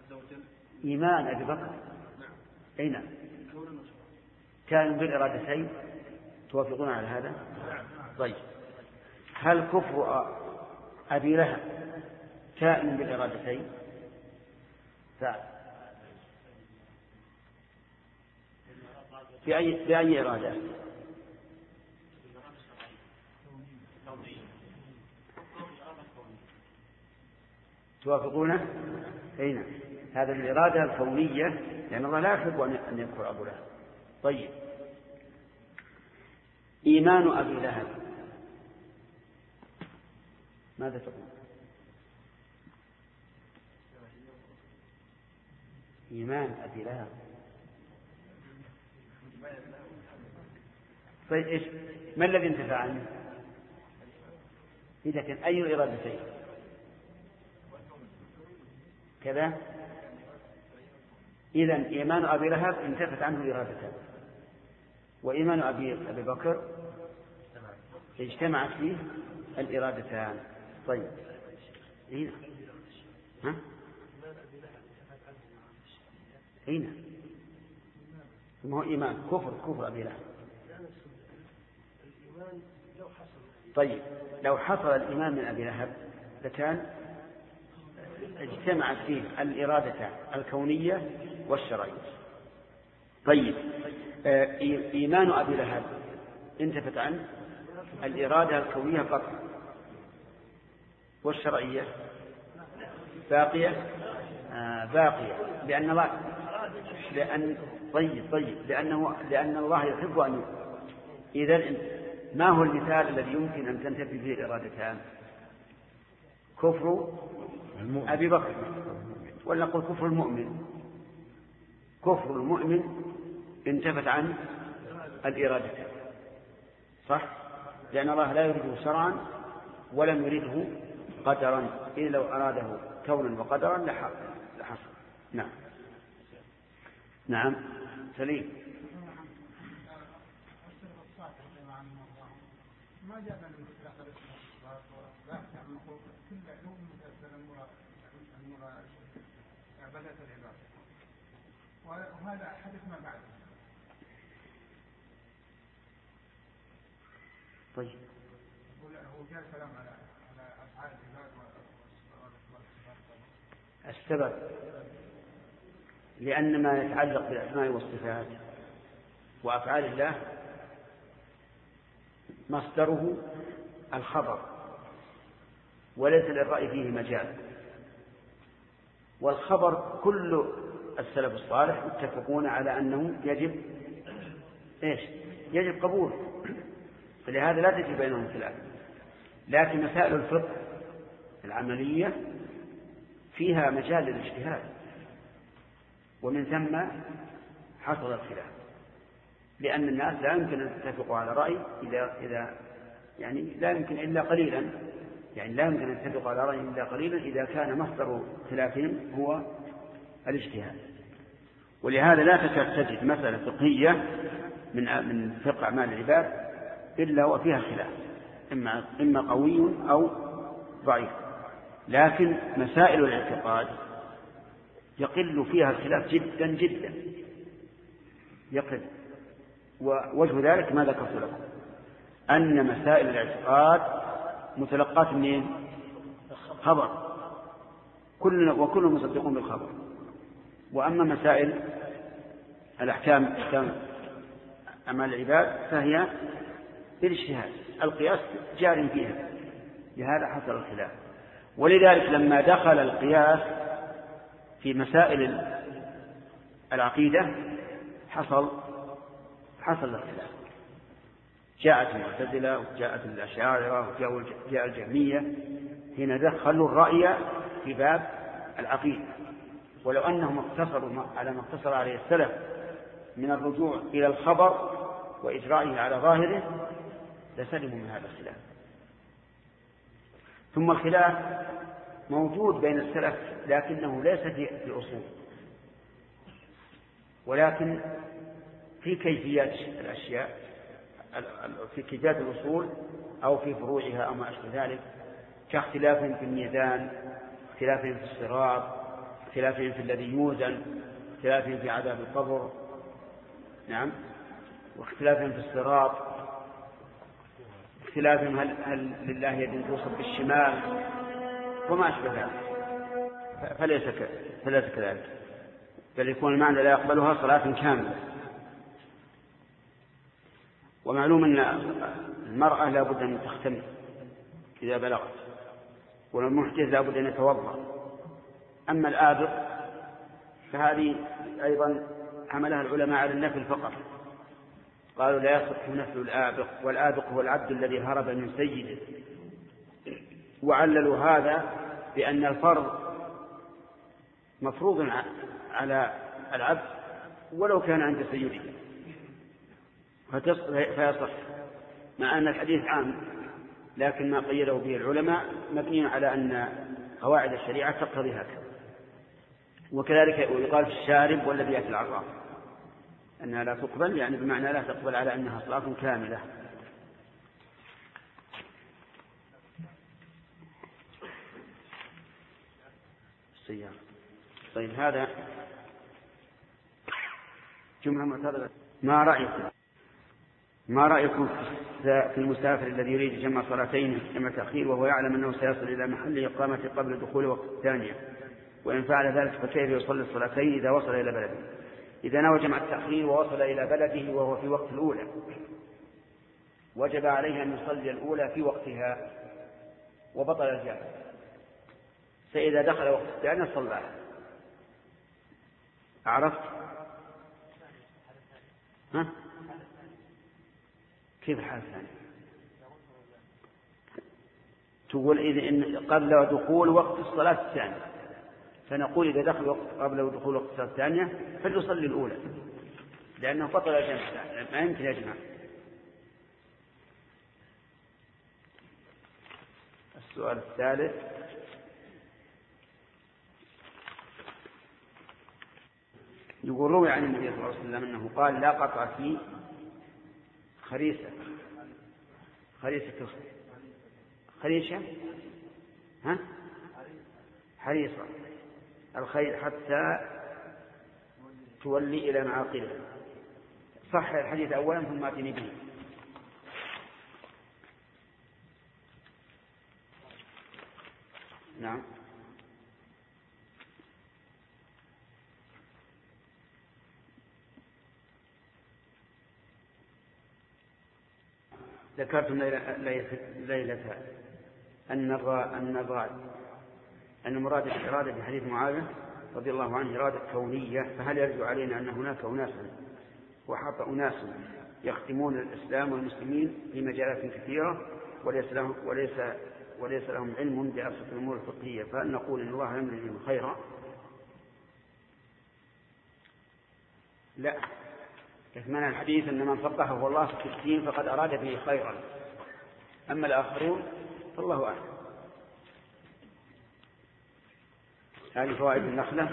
إيمان أبي بكر أي نعم كان بالإرادتين. توافقون على هذا؟ طيب هل كفر أبي لهب كائن بالإرادتين؟ فعل بأي, بأي إرادة؟ توافقونه؟ أي نعم هذا الإرادة الكونية لأن الله لا يحب أن يكفر أبو لهب. طيب إيمان أبي لهب ماذا تقول؟ إيمان أبي لهب طيب إيش ما الذي انتفع عنه؟ إذا كان أي الإرادتين كذا إذن إيمان أبي لهب انتفت عنه الإرادتان وإيمان أبي, أبي بكر اجتمعت فيه الإرادتان. طيب هنا ها هنا ثم هو إيمان كفر كفر أبي لهب. طيب لو حصل الإيمان من أبي لهب لكان اجتمعت فيه الإرادة الكونية والشرعية. طيب إيمان أبي لهب انتفت عنه الإرادة الكونية فقط والشرعية باقية آه باقية لأن الله لأن طيب طيب لأنه لأن الله يحب أن إذن ما هو المثال الذي يمكن أن تنتفي فيه الإرادتان؟ كفر أبي بكر ولا نقول كفر المؤمن؟ كفر المؤمن انتفت عن الإرادة صح؟ لأن الله لا يريده شرعا ولم يريده قدرا إذ لو أراده كونا وقدرا لحصل. نعم نعم سليم. ما جاء من داخل الصلاة ولا نقول كل يوم مثلا عبادات العباد وهذا حدث ما بعد. طيب هو جاء كلام على على أفعال العباد السبب لأن ما يتعلق بالأسماء والصفات وأفعال الله مصدره الخبر وليس للرأي فيه مجال. والخبر كل السلف الصالح متفقون على أنه يجب إيش؟ يجب قبول، فلهذا لا تجي بينهم خلاف. لكن مسائل الفقه العملية فيها مجال للاجتهاد ومن ثم حصل الخلاف، لأن الناس لا يمكن أن يتفقوا على رأي إذا إذا يعني لا يمكن إلا قليلا يعني لا يمكن أن يتفقوا على رأي إلا قليلا إذا كان مصدر خلافهم هو الاجتهاد. ولهذا لا تكاد تجد مسألة فقهية من من فقه أعمال العباد إلا وفيها خلاف، إما إما قوي أو ضعيف. لكن مسائل الاعتقاد يقل فيها الخلاف جدا جدا يقل. ووجه ذلك ما ذكرت لكم أن مسائل الاعتقاد متلقات منين؟ خبر، كل وكل مصدقون بالخبر. وأما مسائل الأحكام أحكام أعمال العباد فهي بالاجتهاد، القياس جار فيها، لهذا حصل الخلاف. ولذلك لما دخل القياس في مسائل العقيدة حصل حصل الخلاف. جاءت المعتزلة وجاءت الأشاعرة وجاء الجهمية، هنا دخلوا الرأي في باب العقيدة. ولو أنهم اقتصروا على ما اقتصر عليه السلف من الرجوع إلى الخبر وإجرائه على ظاهره لسلموا من هذا الخلاف. ثم الخلاف موجود بين السلف لكنه ليس في الأصول، ولكن في كيفيات الأشياء، في كيفيات الأصول أو في فروعها أو ما أشبه ذلك، كاختلاف في الميزان، اختلاف في الصراط، اختلافهم في الذي يوزن، اختلافهم في عذاب القبر، نعم، واختلافهم في الصراط، اختلافهم هل, هل لله يد توصف بالشمال وما أشبه ذلك، فليس فليس كذلك، بل يكون المعنى لا يقبلها صلاة كاملة. ومعلوم أن المرأة لا بد أن تختلف إذا بلغت، والمحدث لا بد أن يتوضأ. أما الآبق فهذه أيضا حملها العلماء على النفل فقط، قالوا لا يصح نفل الآبق، والآبق هو العبد الذي هرب من سيده، وعللوا هذا بأن الفرض مفروض على العبد ولو كان عند سيده فيصح، مع أن الحديث عام، لكن ما قيده به العلماء مبني على أن قواعد الشريعة تقتضي هكذا. وكذلك يقال في الشارب والذي يأتي العراف أنها لا تقبل، يعني بمعنى لا تقبل على أنها صلاة كاملة. السيارة. طيب هذا جملة معترضة. ما رأيكم ما رأيكم في المسافر الذي يريد جمع صلاتين جمع تأخير وهو يعلم أنه سيصل إلى محل إقامة قبل دخول وقت الثانية، وإن فعل ذلك فكيف يصلي الصلاتين إذا وصل إلى بلده؟ إذا نوى جمع التأخير ووصل إلى بلده وهو في وقت الأولى وجب عليه أن يصلي الأولى في وقتها وبطل الجامع، فإذا دخل وقت الثانية صلى. عرفت؟ ها؟ كيف الحال الثاني؟ تقول إذا إن قبل دخول وقت الصلاة الثانية، فنقول إذا دخل وقت قبل دخول وقت الصلاة الثانية فليصلي الأولى لأنه بطل الجمع، ما يمكن يجمع. السؤال الثالث: يقول روي عن النبي صلى الله عليه وسلم أنه قال لا قطع في خريسة خريسة خريشة ها حريصة الخيل حتى تولي إلى معاقلها. صح الحديث أولا ثم أتني به. نعم. ذكرتم ليلة أن النظار أن مراد الإرادة في حديث معاذ رضي الله عنه إرادة كونية، فهل يرجع علينا أن هناك أناسا وحط أناس يختمون الإسلام والمسلمين في مجالات كثيرة وليس لهم, وليس وليس لهم علم بأبسط الأمور الفقهية، فهل نقول إن الله يملي بهم خيرا؟ لا، يكمن الحديث أن من فقهه الله في الدين فقد أراد به خيرا، أما الآخرون فالله أعلم. هذه فوائد النخلة.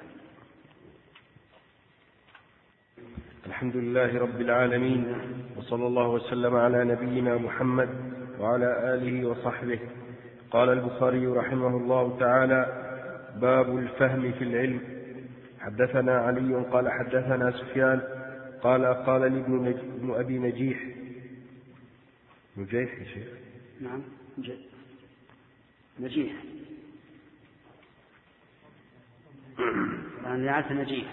الحمد لله رب العالمين، وصلى الله وسلم على نبينا محمد وعلى آله وصحبه. قال البخاري رحمه الله تعالى: باب الفهم في العلم. حدثنا علي قال حدثنا سفيان قال قال لي ابن أبي نجيح نجيح يا شيخ. نعم نجيح يعني عاد نجيح.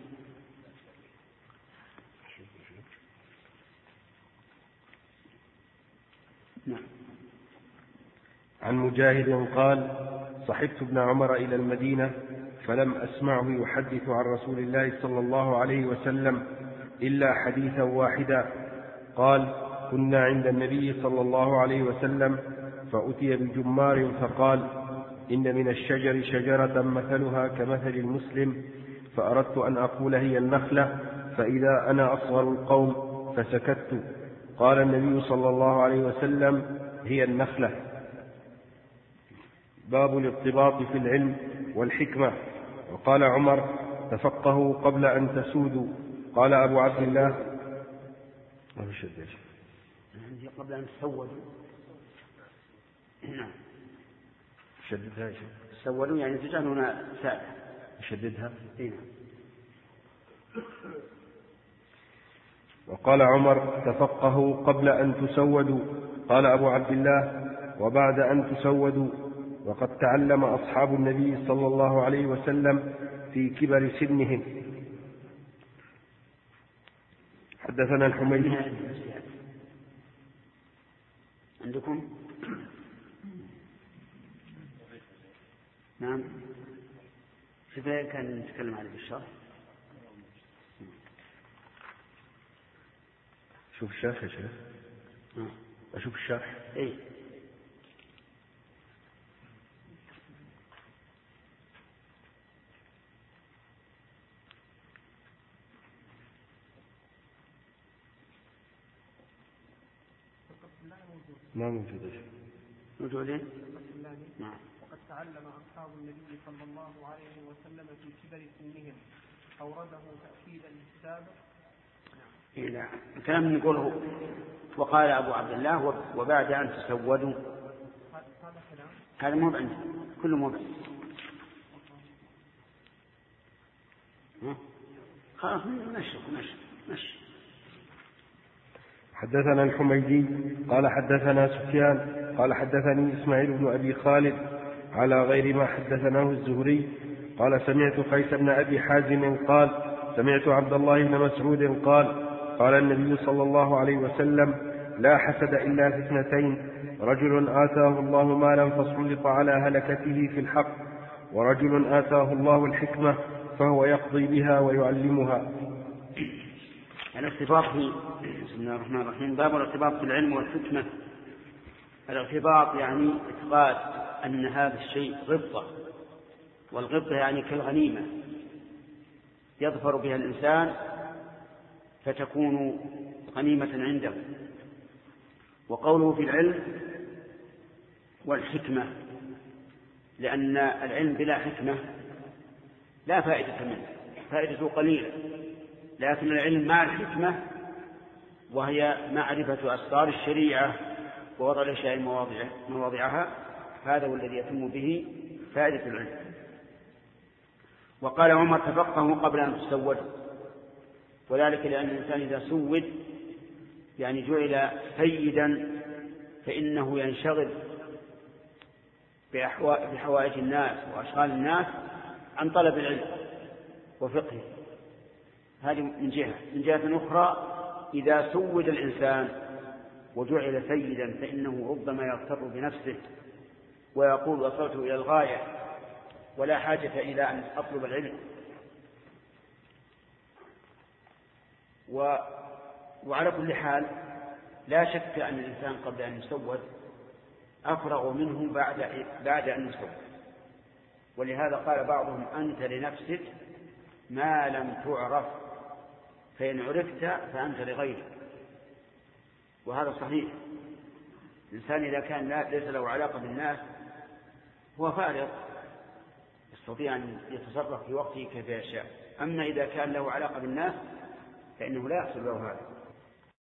نعم. عن مجاهد قال: صحبت ابن عمر إلى المدينة فلم أسمعه يحدث عن رسول الله صلى الله عليه وسلم إلا حديثا واحدا. قال: كنا عند النبي صلى الله عليه وسلم فأتي بجمار فقال: إن من الشجر شجرة مثلها كمثل المسلم، فأردت أن أقول هي النخلة، فإذا أنا أصغر القوم فسكت. قال النبي صلى الله عليه وسلم: هي النخلة. باب الارتباط في العلم والحكمة. وقال عمر: تفقهوا قبل أن تسودوا. قال أبو عبد الله: قبل أن تسودوا. نعم. شددها تسودوا يعني تجعلون سادة. يشددها. إيه. وقال عمر تفقهوا قبل أن تسودوا. قال أبو عبد الله وبعد أن تسودوا. وقد تعلم أصحاب النبي صلى الله عليه وسلم في كبر سنهم. حدثنا الحميدي. عندكم؟ نعم. كيف كان نتكلم عليه بالشرح؟ شوف الشرح يا شيخ. أشوف الشرح. إيه. ما موجود. موجودين؟ نعم. وقد تعلم أصحاب النبي صلى الله عليه وسلم في كبر سنهم أورده تأكيدا للسابق. إيه لا. الكلام نقوله وقال أبو عبد الله وبعد أن تسودوا. هذا مو بعندي، كله مو بعندي. خلاص نشر نشر نشر. حدثنا الحميدي قال حدثنا سفيان قال حدثني إسماعيل بن أبي خالد على غير ما حدثناه الزهري قال سمعت قيس بن أبي حازم قال سمعت عبد الله بن مسعود قال قال النبي صلى الله عليه وسلم لا حسد إلا في اثنتين رجل آتاه الله مالا فسلط على هلكته في الحق ورجل آتاه الله الحكمة فهو يقضي بها ويعلمها. الارتباط في بسم الله الرحمن الرحيم باب الارتباط في العلم والحكمة. الارتباط يعني إثبات أن هذا الشيء غبطة، والغبطة يعني كالغنيمة يظفر بها الإنسان فتكون غنيمة عنده. وقوله في العلم والحكمة لأن العلم بلا حكمة لا فائدة منه، فائدته قليلة، لكن العلم مع الحكمة وهي معرفة أسرار الشريعة ووضع الأشياء مواضعها، هذا هو الذي يتم به فائدة العلم. وقال عمر تفقهوا قبل أن تسودوا، وذلك لأن الإنسان إذا سود يعني جعل سيدا فإنه ينشغل بحوائج الناس وأشغال الناس عن طلب العلم وفقهه. هذه من جهة. من جهة أخرى إذا سود الإنسان وجعل سيدا فإنه ربما يغتر بنفسه ويقول وصلت إلى الغاية ولا حاجة إلى أن أطلب العلم. و... وعلى كل حال لا شك أن الإنسان قبل أن يسود أفرغ منه بعد, بعد أن يسود. ولهذا قال بعضهم أنت لنفسك ما لم تعرف فإن عرفت فأنت لغيرك. وهذا صحيح. الإنسان إذا كان ليس له علاقة بالناس هو فارغ يستطيع أن يتصرف في وقته كيف يشاء. أما إذا كان له علاقة بالناس فإنه لا يحصل له هذا.